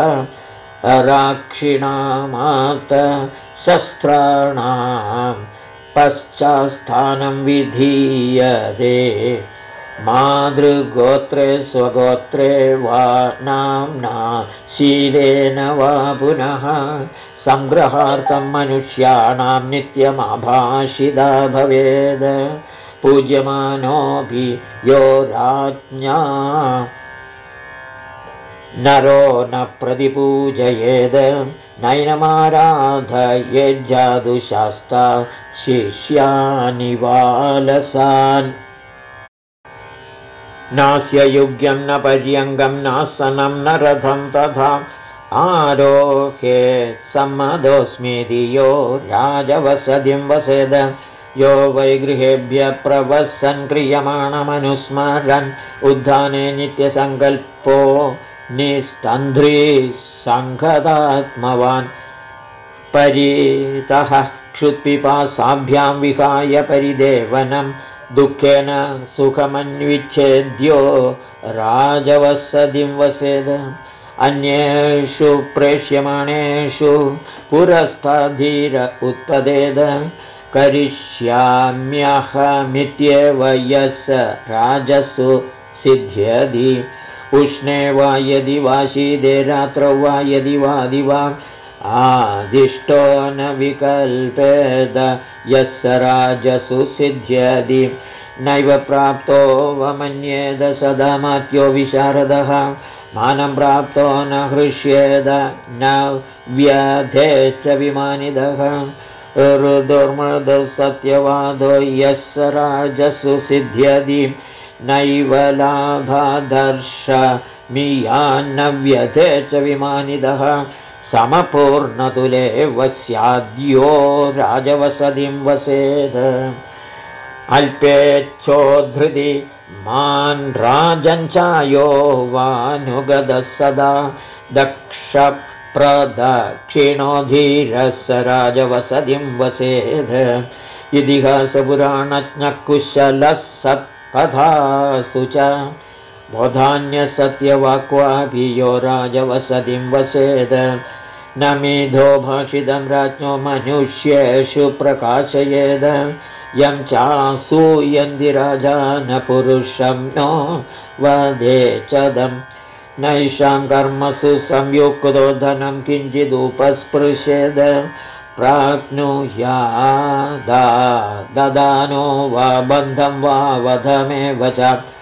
राक्षिणामात शस्त्राणां पश्चात्स्थानं विधीयते मातृगोत्रे स्वगोत्रे वा नाम्ना शीलेन वा पुनः संग्रहार्थं मनुष्याणां नित्यमाभाषिता भवेद् पूज्यमानोऽपि यो राज्ञा नरो न प्रतिपूजयेद् नैनमाराधयेज्जादुशास्ता शिष्यानि वालसान् नास्य युग्यं न पर्यङ्गं नासनं न रथं तथा आरोहे सम्मदोऽस्मीति यो राजवसतिं वसेद यो वै गृहेभ्यः प्रवसन् क्रियमाणमनुस्मरन् उद्धाने नित्यसङ्कल्पो निस्तन्ध्री सङ्घदात्मवान् परितः क्षुत्पिपासाभ्यां विहाय परिदेवनं दुःखेन सुखमन्विच्छेद्यो राजवसतिं वसेद अन्येषु प्रेष्यमाणेषु पुरस्ताद्धीर उत्पदेद करिष्याम्यहमित्येव यस्य राजसु सिद्ध्यति उष्णे वा यदि वा शीते रात्रौ वा यदि वा दिवा आदिष्टो न विकल्पेद यस्य राजसु सिद्ध्यति नैव प्राप्तो वमन्येद सदा मात्यो विशारदः मानं प्राप्तो न हृष्येद न व्यधेश्च विमानिदः ऋदुर्मृदसत्यवादो यस्य राजसु सिद्ध्यति नैव लाभादर्शमियान्न व्यधेश्च विमानिदः समपूर्णतुलेव स्याद्यो राजवसतिं वसेद अल्पेच्छोद्धृति मान् राजञ्चायो वानुगदः सदा दक्षप्रदक्षिणोधीरस्य राजवसतिं वसेद इतिहासपुराणज्ञः कुशलः सत्कथासु च बोधान्यसत्यवाक्वापि यो राजवसतिं वसेद न मेधो भाषितं राज्ञो मनुष्येषु प्रकाशयेद यं चासूयन्ति राजा न पुरुषं नो वदेचदं नैषां कर्मसु संयुक्तो धनं किञ्चिदुपस्पृशेद प्राप्नुयादा ददानो वा बन्धं वा वधमेव च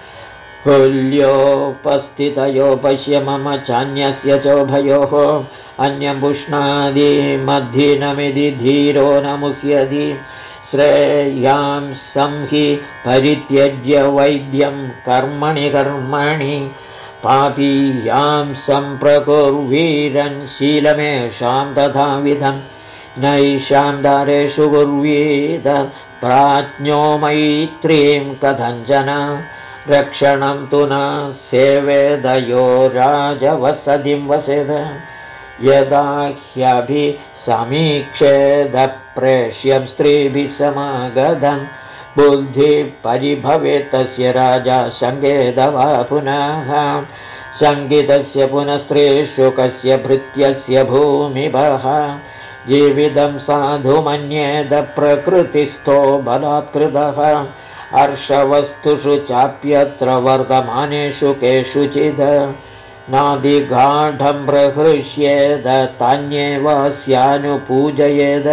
हुल्योपस्थितयो पश्य मम चान्यस्य चोभयोः अन्यं पुष्णादि मध्यनमिति धीरो न मुह्यति श्रेयां संहि परित्यज्य वैद्यं कर्मणि कर्मणि पापीयां सम्प्रकुर्वीरन् शीलमेषां तथाविधं नैषां दारेषु कुर्वीद प्राज्ञो मैत्रीं कथञ्चन रक्षणं तु न सेवेदयो राजवसतिं वसेद यदा ह्यभिसमीक्षेद प्रेष्यं स्त्रीभिः समागतं बुद्धिपरिभवेत् तस्य राजा शङ्केत वा पुनः शङ्कितस्य पुनः स्त्रीषु कस्य भृत्यस्य भूमिभः जीवितं साधु मन्येद प्रकृतिस्थो बलात्कृतः हर्षवस्तुषु चाप्यत्र वर्तमानेषु केषुचिद नादिगाढं प्रहृष्येद तान्येवास्यानुपूजयेद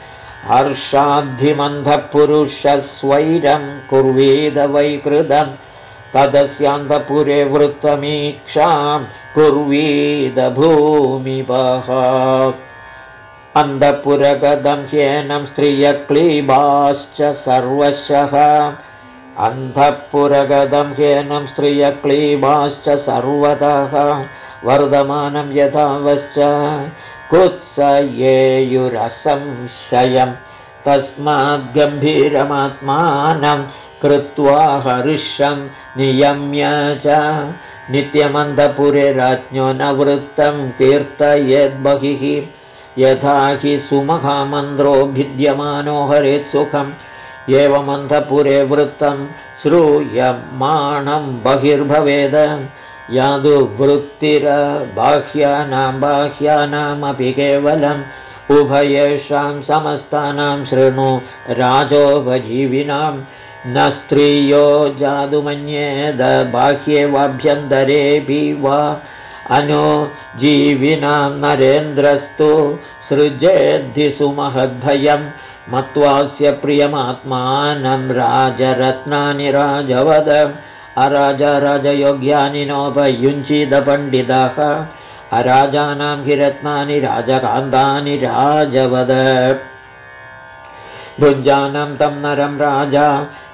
हर्षाद्धिमन्धपुरुषस्वैरं कुर्वीद वैकृतं तदस्यान्तपुरे वृत्तमीक्षां कुर्वीद भूमिपः अन्तःपुरगतं ह्येनं स्त्रियक्लीबाश्च सर्वशः अन्धःपुरगतं ह्येनं स्त्रियक्लीबाश्च सर्वतः वर्धमानं यथावश्च कुत्सयेयुरसंशयं तस्माद्गम्भीरमात्मानं कृत्वा हर्षं नियम्य च नित्यमन्तपुरे राज्ञो न वृत्तं कीर्तयेद्बहिः यथा हि सुमहामन्त्रो भिद्यमानो हरेत् सुखम् एवमन्तपुरे वृत्तं श्रूयमाणं बहिर्भवेद यादुवृत्तिरबाह्यानामपि केवलम् उभयेषां समस्तानां शृणु राजोपजीविनां न स्त्रियो जादुमन्येद बाह्ये वाभ्यन्तरेऽपि वा अनुजीविनां नरेन्द्रस्तु सृजेद्धि सुमहद्भयम् मत्वास्य प्रियमात्मानं राजरत्नानि राजवद अराजराजयोग्यानि नोपयुञ्चिदपण्डितः अराजानां हि रत्नानि राजकान्तानि राजवद भुञ्जानं तं नरं राजा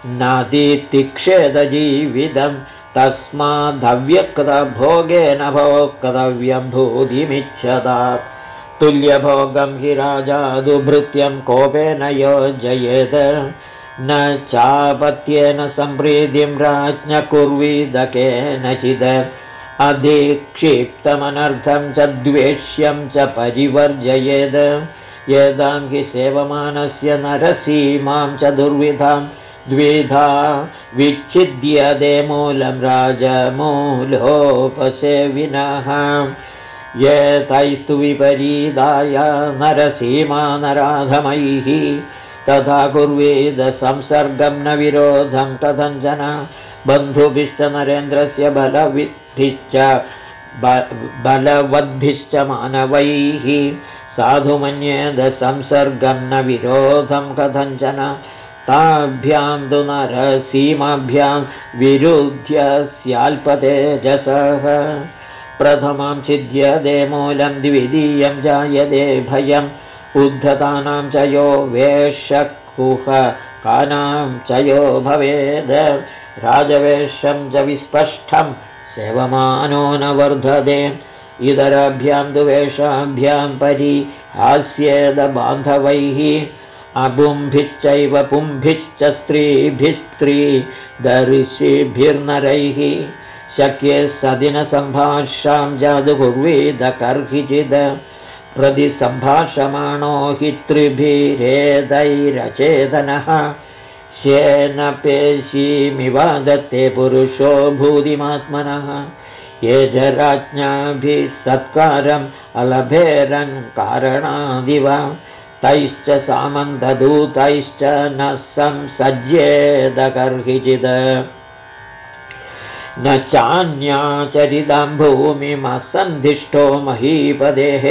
नातितिक्षेदजीवितं तस्मादव्यक्तभोगेन भोक्तव्यं भूतिमिच्छदात् तुल्यभोगं हि राजादुभृत्यं कोपेन योजयेत् न चापत्येन सम्प्रीतिं राज्ञ कुर्वीद केनचित् अधिक्षिप्तमनर्थं च द्वेष्यं च परिवर्जयेत् यदां हि सेवमानस्य नरसीमां च दुर्विधां द्विधा विच्छिद्यते मूलं राजमूलोपसेविनः एतैस्तु विपरीताय नरसीमा नराधमैः तथा कुर्वेद संसर्गं न विरोधं कथञ्चन बन्धुभिश्च नरेन्द्रस्य बलवद्भिश्च मानवैः साधु मन्येद संसर्गं न विरोधं कथञ्चन ताभ्यां तु नरसीमाभ्यां विरुध्य स्याल्पतेजसः प्रथमं छिद्यते मूलं द्वितीयं जायते भयम् उद्धतानां च यो वेषकुहकानां च यो भवेद राजवेषं च विस्पष्टं सेवमानो न वर्धते इतराभ्यां तु वेषाभ्यां परिहास्येद बान्धवैः अबुम्भिश्चैव पुम्भिश्च स्त्रीभिस्त्रीदर्शिभिर्नरैः शक्ये सदिनसम्भाषां जादुकुर्वीद कर्हिचिद प्रतिसम्भाषमाणो हि त्रिभिरेदैरचेतनः श्येन पेशीमिव दत्ते पुरुषो भूतिमात्मनः ये च राज्ञाभिः सत्कारम् अलभेरन् कारणादिव तैश्च सामन्तदूतैश्च न संसज्येद कर्हिचिद न चान्याचरितां भूमिमसन्धिष्ठो महीपदेः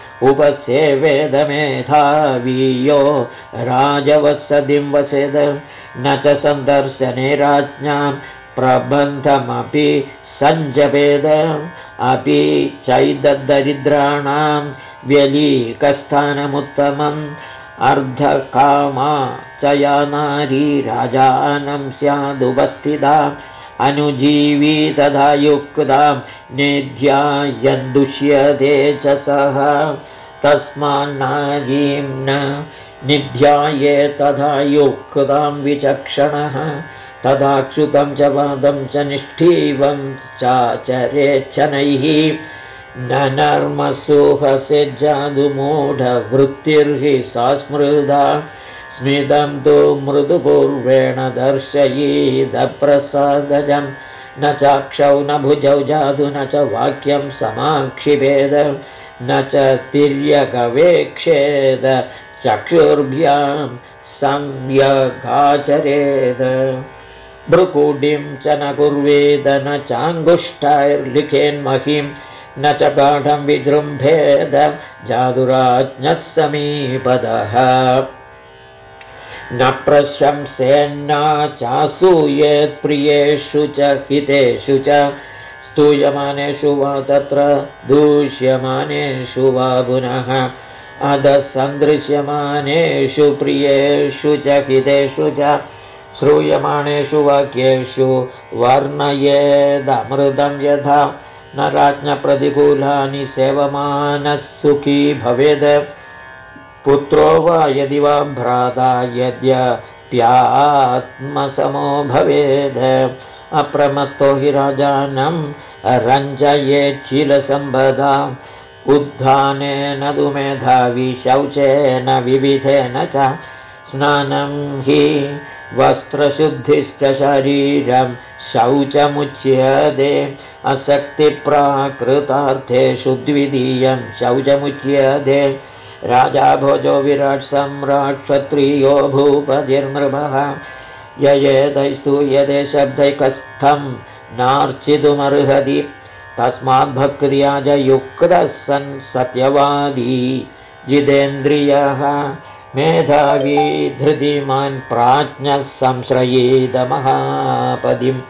उपसेवेदमेधावीयो राजवत्सदिं वसेद न च सन्दर्शने राज्ञां प्रबन्धमपि सञ्जपेद अपि चैदरिद्राणां व्यलीकस्थानमुत्तमम् अर्धकामा च या नारी राजानं स्यादुपस्थिता अनुजीवी तथा युक्तां निध्यायन्दुष्यते च सः तस्मान्नारीं न निध्याये तथा युक्तां विचक्षणः तथा क्षुतं च वादं च निष्ठीवं चाचरेच्छनैः न नर्मसुहसे जादुमूढवृत्तिर्हि सा स्मृदा स्मितं तु मृदुपूर्वेण दर्शयीदप्रसादजं न चाक्षौ न भुजौ जादु न च वाक्यं समाक्षिपेद न च तिर्यगवेक्षेद चक्षुर्भ्यां सम्यगाचरेद भ्रुकुटिं च न कुर्वेद न चाङ्गुष्ठैर्लिखेन्महीं न च गाढं विजृम्भेद जादुराज्ञः समीपदः न प्रशंसेन्न चासूयेत् प्रियेषु च हितेषु च स्तूयमानेषु वा तत्र दूष्यमानेषु वा पुनः अधसन्दृश्यमानेषु प्रियेषु च हितेषु च श्रूयमाणेषु वाक्येषु वर्णयेदमृतं यथा न राज्ञप्रतिकूलानि सेवमानः सुखी भवेद् पुत्रो वा यदि वा भ्राता यद्यप्यात्मसमो भवेद् अप्रमत्तो हि राजानं रञ्जयेच्छीलसम्पदाम् उद्धानेन तु मेधावी शौचेन विविधेन च स्नानं हि वस्त्रशुद्धिश्च शरीरं शौचमुच्यते असक्तिप्राकृतार्थेषु द्वितीयं शौचमुच्यते राजा भोजो विराट् सम्राट् क्षत्रियो भूपतिर्नृपः ययेतैस्तु यदे शब्दैकस्थं नार्चितुमर्हति तस्माद्भक्त्या च युक्तः सन् सत्यवादी जितेन्द्रियः मेधावी धृतिमान् प्राज्ञः संश्रयेत महापदिम्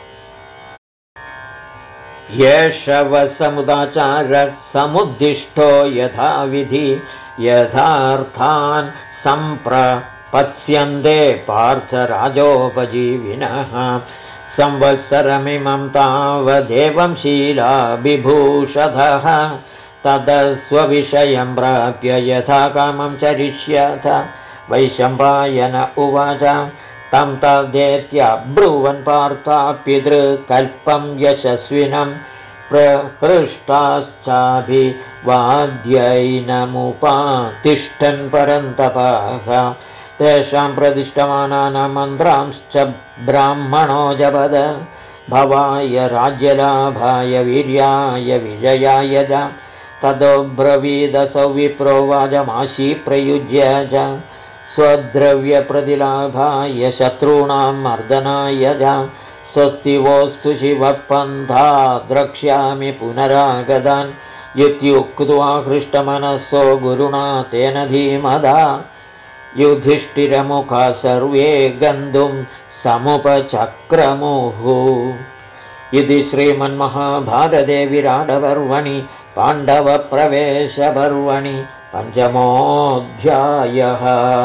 येष वसमुदाचारः समुद्दिष्टो यथाविधि यथार्थान् सम्प्रपत्स्यन्ते पार्थराजोपजीविनः संवत्सरमिमं तावदेवं शीला विभूषधः तदस्वविषयं प्राप्य यथा कामं चरिष्यथ वैशम्पायन उवाच तं तदेत्यब्रुवन् पार्था पितृकल्पं यशस्विनं प्रकृष्टाश्चाभिवाद्यैनमुपातिष्ठन् परन्तपाः तेषां प्रतिष्ठमानानां मन्त्रांश्च ब्राह्मणो जपद भवाय राज्यलाभाय वीर्याय विजयाय च ततो ब्रवीदसौ विप्रो वाचमाशी प्रयुज्य च स्वद्रव्यप्रतिलाभाय शत्रूणां मर्दनाय च स्वस्ति वोस्तु शिवः पन्था द्रक्ष्यामि पुनरागतान् इत्युक्त्वा हृष्टमनसो गुरुणा तेन धीमदा युधिष्ठिरमुखा सर्वे गन्तुं समुपचक्रमुः। इति श्रीमन्महाभारते विराटपर्वणि पाण्डवप्रवेशपर्वणि पञ्चमोऽध्यायः।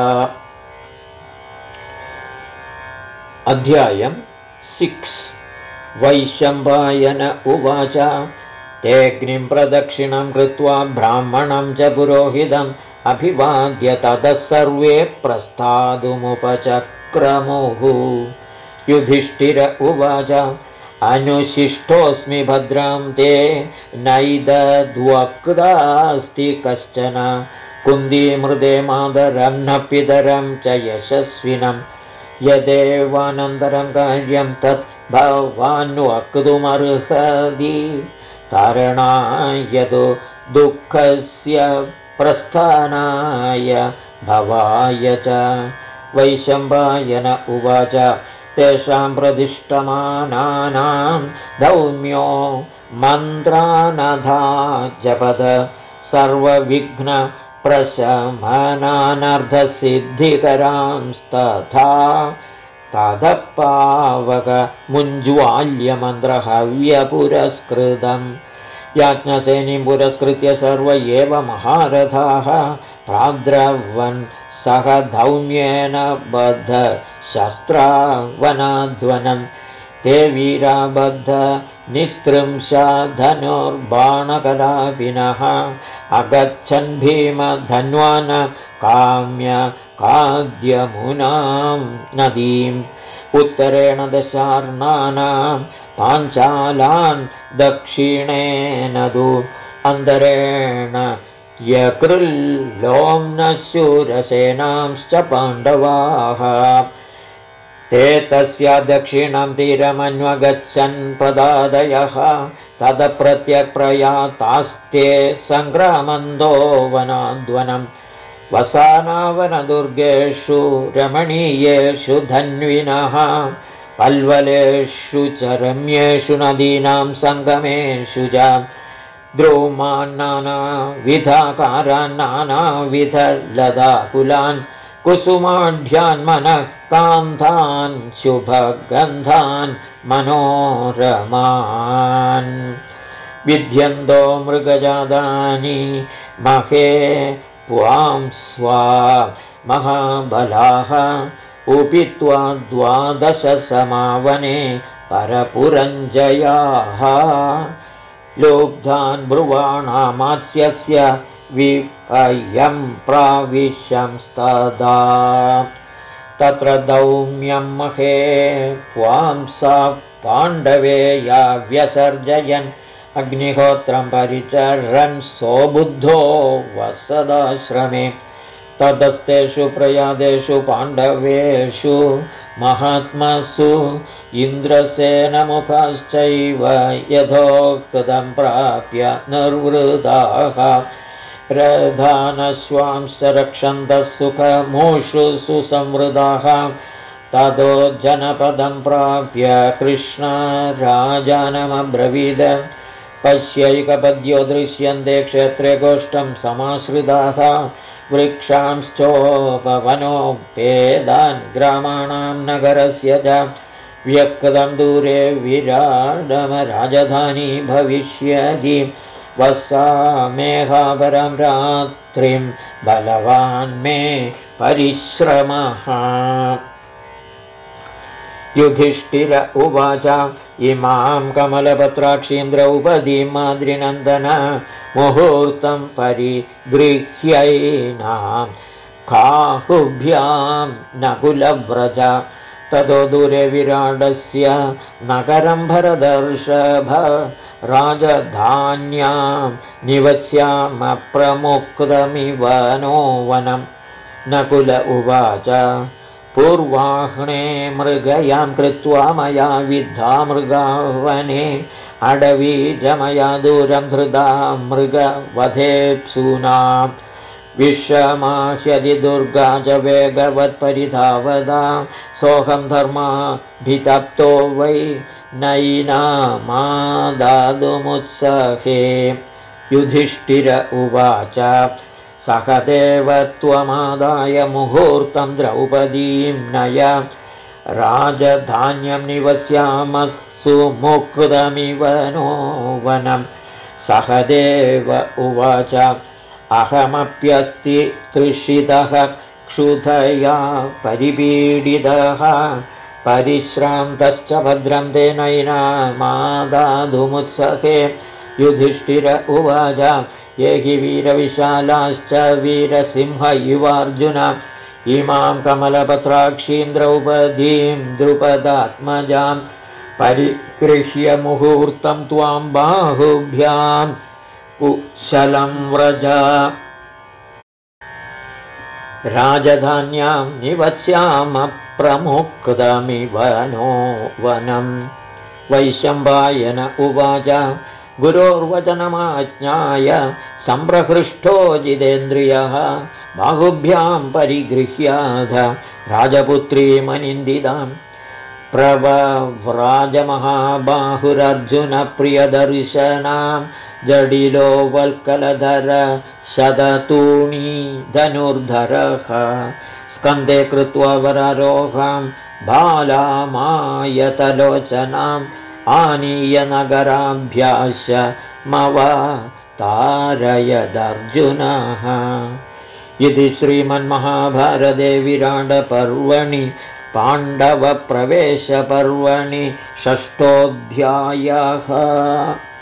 अध्यायं 6 वैशम्पायन उवाच तेऽग्निं प्रदक्षिणं कृत्वा ब्राह्मणं च पुरोहितम् अभिवाद्य ततः सर्वे प्रस्थातुमुपचक्रमुः। युधिष्ठिर उवाच अनुशिष्टोऽस्मि भद्रां ते नैदद्वक्तास्ति कश्चन कुन्दीमृदे मातरं न पितरं च यशस्विनं यदेवानन्तरं कार्यं तत् भवान् वक्तुमर्हति तारणाय तु दुःखस्य प्रस्थानाय भवाय च। वैशम्पायन उवाच तेषां प्रतिष्ठमानानां धौम्यो मन्त्रानधा जपद सर्वविघ्नप्रशमनानर्धसिद्धिकरांस्तथा ततः पावकमुञ्ज्वाल्यमन्त्रहव्यपुरस्कृतम् याज्ञसेनीं पुरस्कृत्य सर्व एव महारथाः प्राद्रवन् सह धौम्येन बद्ध शस्त्रावनाध्वनं ते वीराबद्ध निस्त्रिंशा धनुर्बाणकलापिनः अगच्छन् भीमधन्वान् काम्य काद्यमुनां नदीम् उत्तरेण दशार्णानां पाञ्चालान् दक्षिणेन तु अन्तरेण यकृल्लोम्नशूरसेनांश्च पाण्डवाः ते तस्य दक्षिणं तीरमन्वगच्छन् पदादयः तदप्रत्यप्रयातास्ते सङ्ग्रामन्दो वनाद्वनम् वसानावनदुर्गेषु रमणीयेषु धन्विनः पल्वलेषु च रम्येषु नदीनां सङ्गमेषु च द्रोमान् नानाविधाकारान् नानाविधलताकुलान् कुसुमाढ्यान् मनः कान्तान् शुभगन्धान् मनोरमान् विद्यन्तो मृगजातानि महे त्वां स्वा महाबलाः उपित्वा 12 समावने परपुरञ्जयाः लुब्धान् ब्रुवाणामास्यस्य विपयं प्राविशंस्तदा तत्र दौम्यं महे पुंसा पाण्डवेया व्यसर्जयन् अग्निहोत्रं परिचरन् सोबुद्धो वसदाश्रमे ततस्तेषु प्रयादेषु पाण्डवेषु महात्मसु इन्द्रसेनमुखाश्चैव यथोक्तं प्राप्य निर्वृताः प्रधानश्वांश्च रक्षन्तः सुखमूषु सुसंवृताः ततो जनपदं प्राप्य कृष्णराजानमब्रवीद पश्यैकपद्यो दृश्यन्ते क्षेत्रे गोष्ठं समाश्रिताः वृक्षांश्चोपवनोपेदान् ग्रामाणां नगरस्य च व्यक्तं दूरे विराडमराजधानी भविष्यति वसामेहापरं रात्रिं बलवान् मे परिश्रमः। युधिष्ठिर उवाच इमां कमलपत्राक्षीं द्रौपदीं माद्रिनन्दन मुहूर्तं परिगृह्यैनां काहुभ्यां नकुलव्रज ततो दूरे विराडस्य नगरं भरदर्षभ राजधान्यां निवस्यामप्रमुक्तमिव नो वनं। नकुल उवाच पूर्वाह्णे मृगयां कृत्वा मया विद्धा मृगावने अडवीजमया दूरं धृता मृगवधेप्सूना विषमास्यदि दुर्गा च वेगवत्परिधावदा सोऽहं धर्माभितप्तो वै नैनामादातुमुत्सहे। युधिष्ठिर उवाच सहदेव त्वमादाय मुहूर्तं द्रौपदीं नय राजधान्यं निवस्यामः सुमुक्तमिव नो वनं। सहदेव उवाच अहमप्यस्ति तृषितः क्षुधया परिपीडितः परिश्रान्तश्च भद्रं तेनैनामादातुमुत्सहे। युधिष्ठिर उवाच ये हि वीरविशालाश्च वीरसिंह इवार्जुन इमां कमलपत्राक्षीं द्रौपदीं द्रुपदात्मजां परिगृह्य मुहूर्तं त्वां बाहुभ्यां कुशलं व्रज। राजधान्यां निवस्यामप्रमुक्तमिव नो वनं। वैशम्पायन उवाच गुरोर्वचनमाज्ञाय सम्प्रहृष्टो जितेन्द्रियः बाहुभ्यां परिगृह्याध राजपुत्रीमनिन्दिताम्। प्रवव्राजमहाबाहुरर्जुनप्रियदर्शनां जडिलो वल्कलधर शततूणी धनुर्धरः स्कन्धे कृत्वा वरारोहां बालामायतलोचनाम् आनीय नगराभ्यास्य मवतारयदर्जुनः। इति श्रीमन्महाभारते विराटपर्वणि पाण्डवप्रवेशपर्वणि 6ठोऽध्यायः।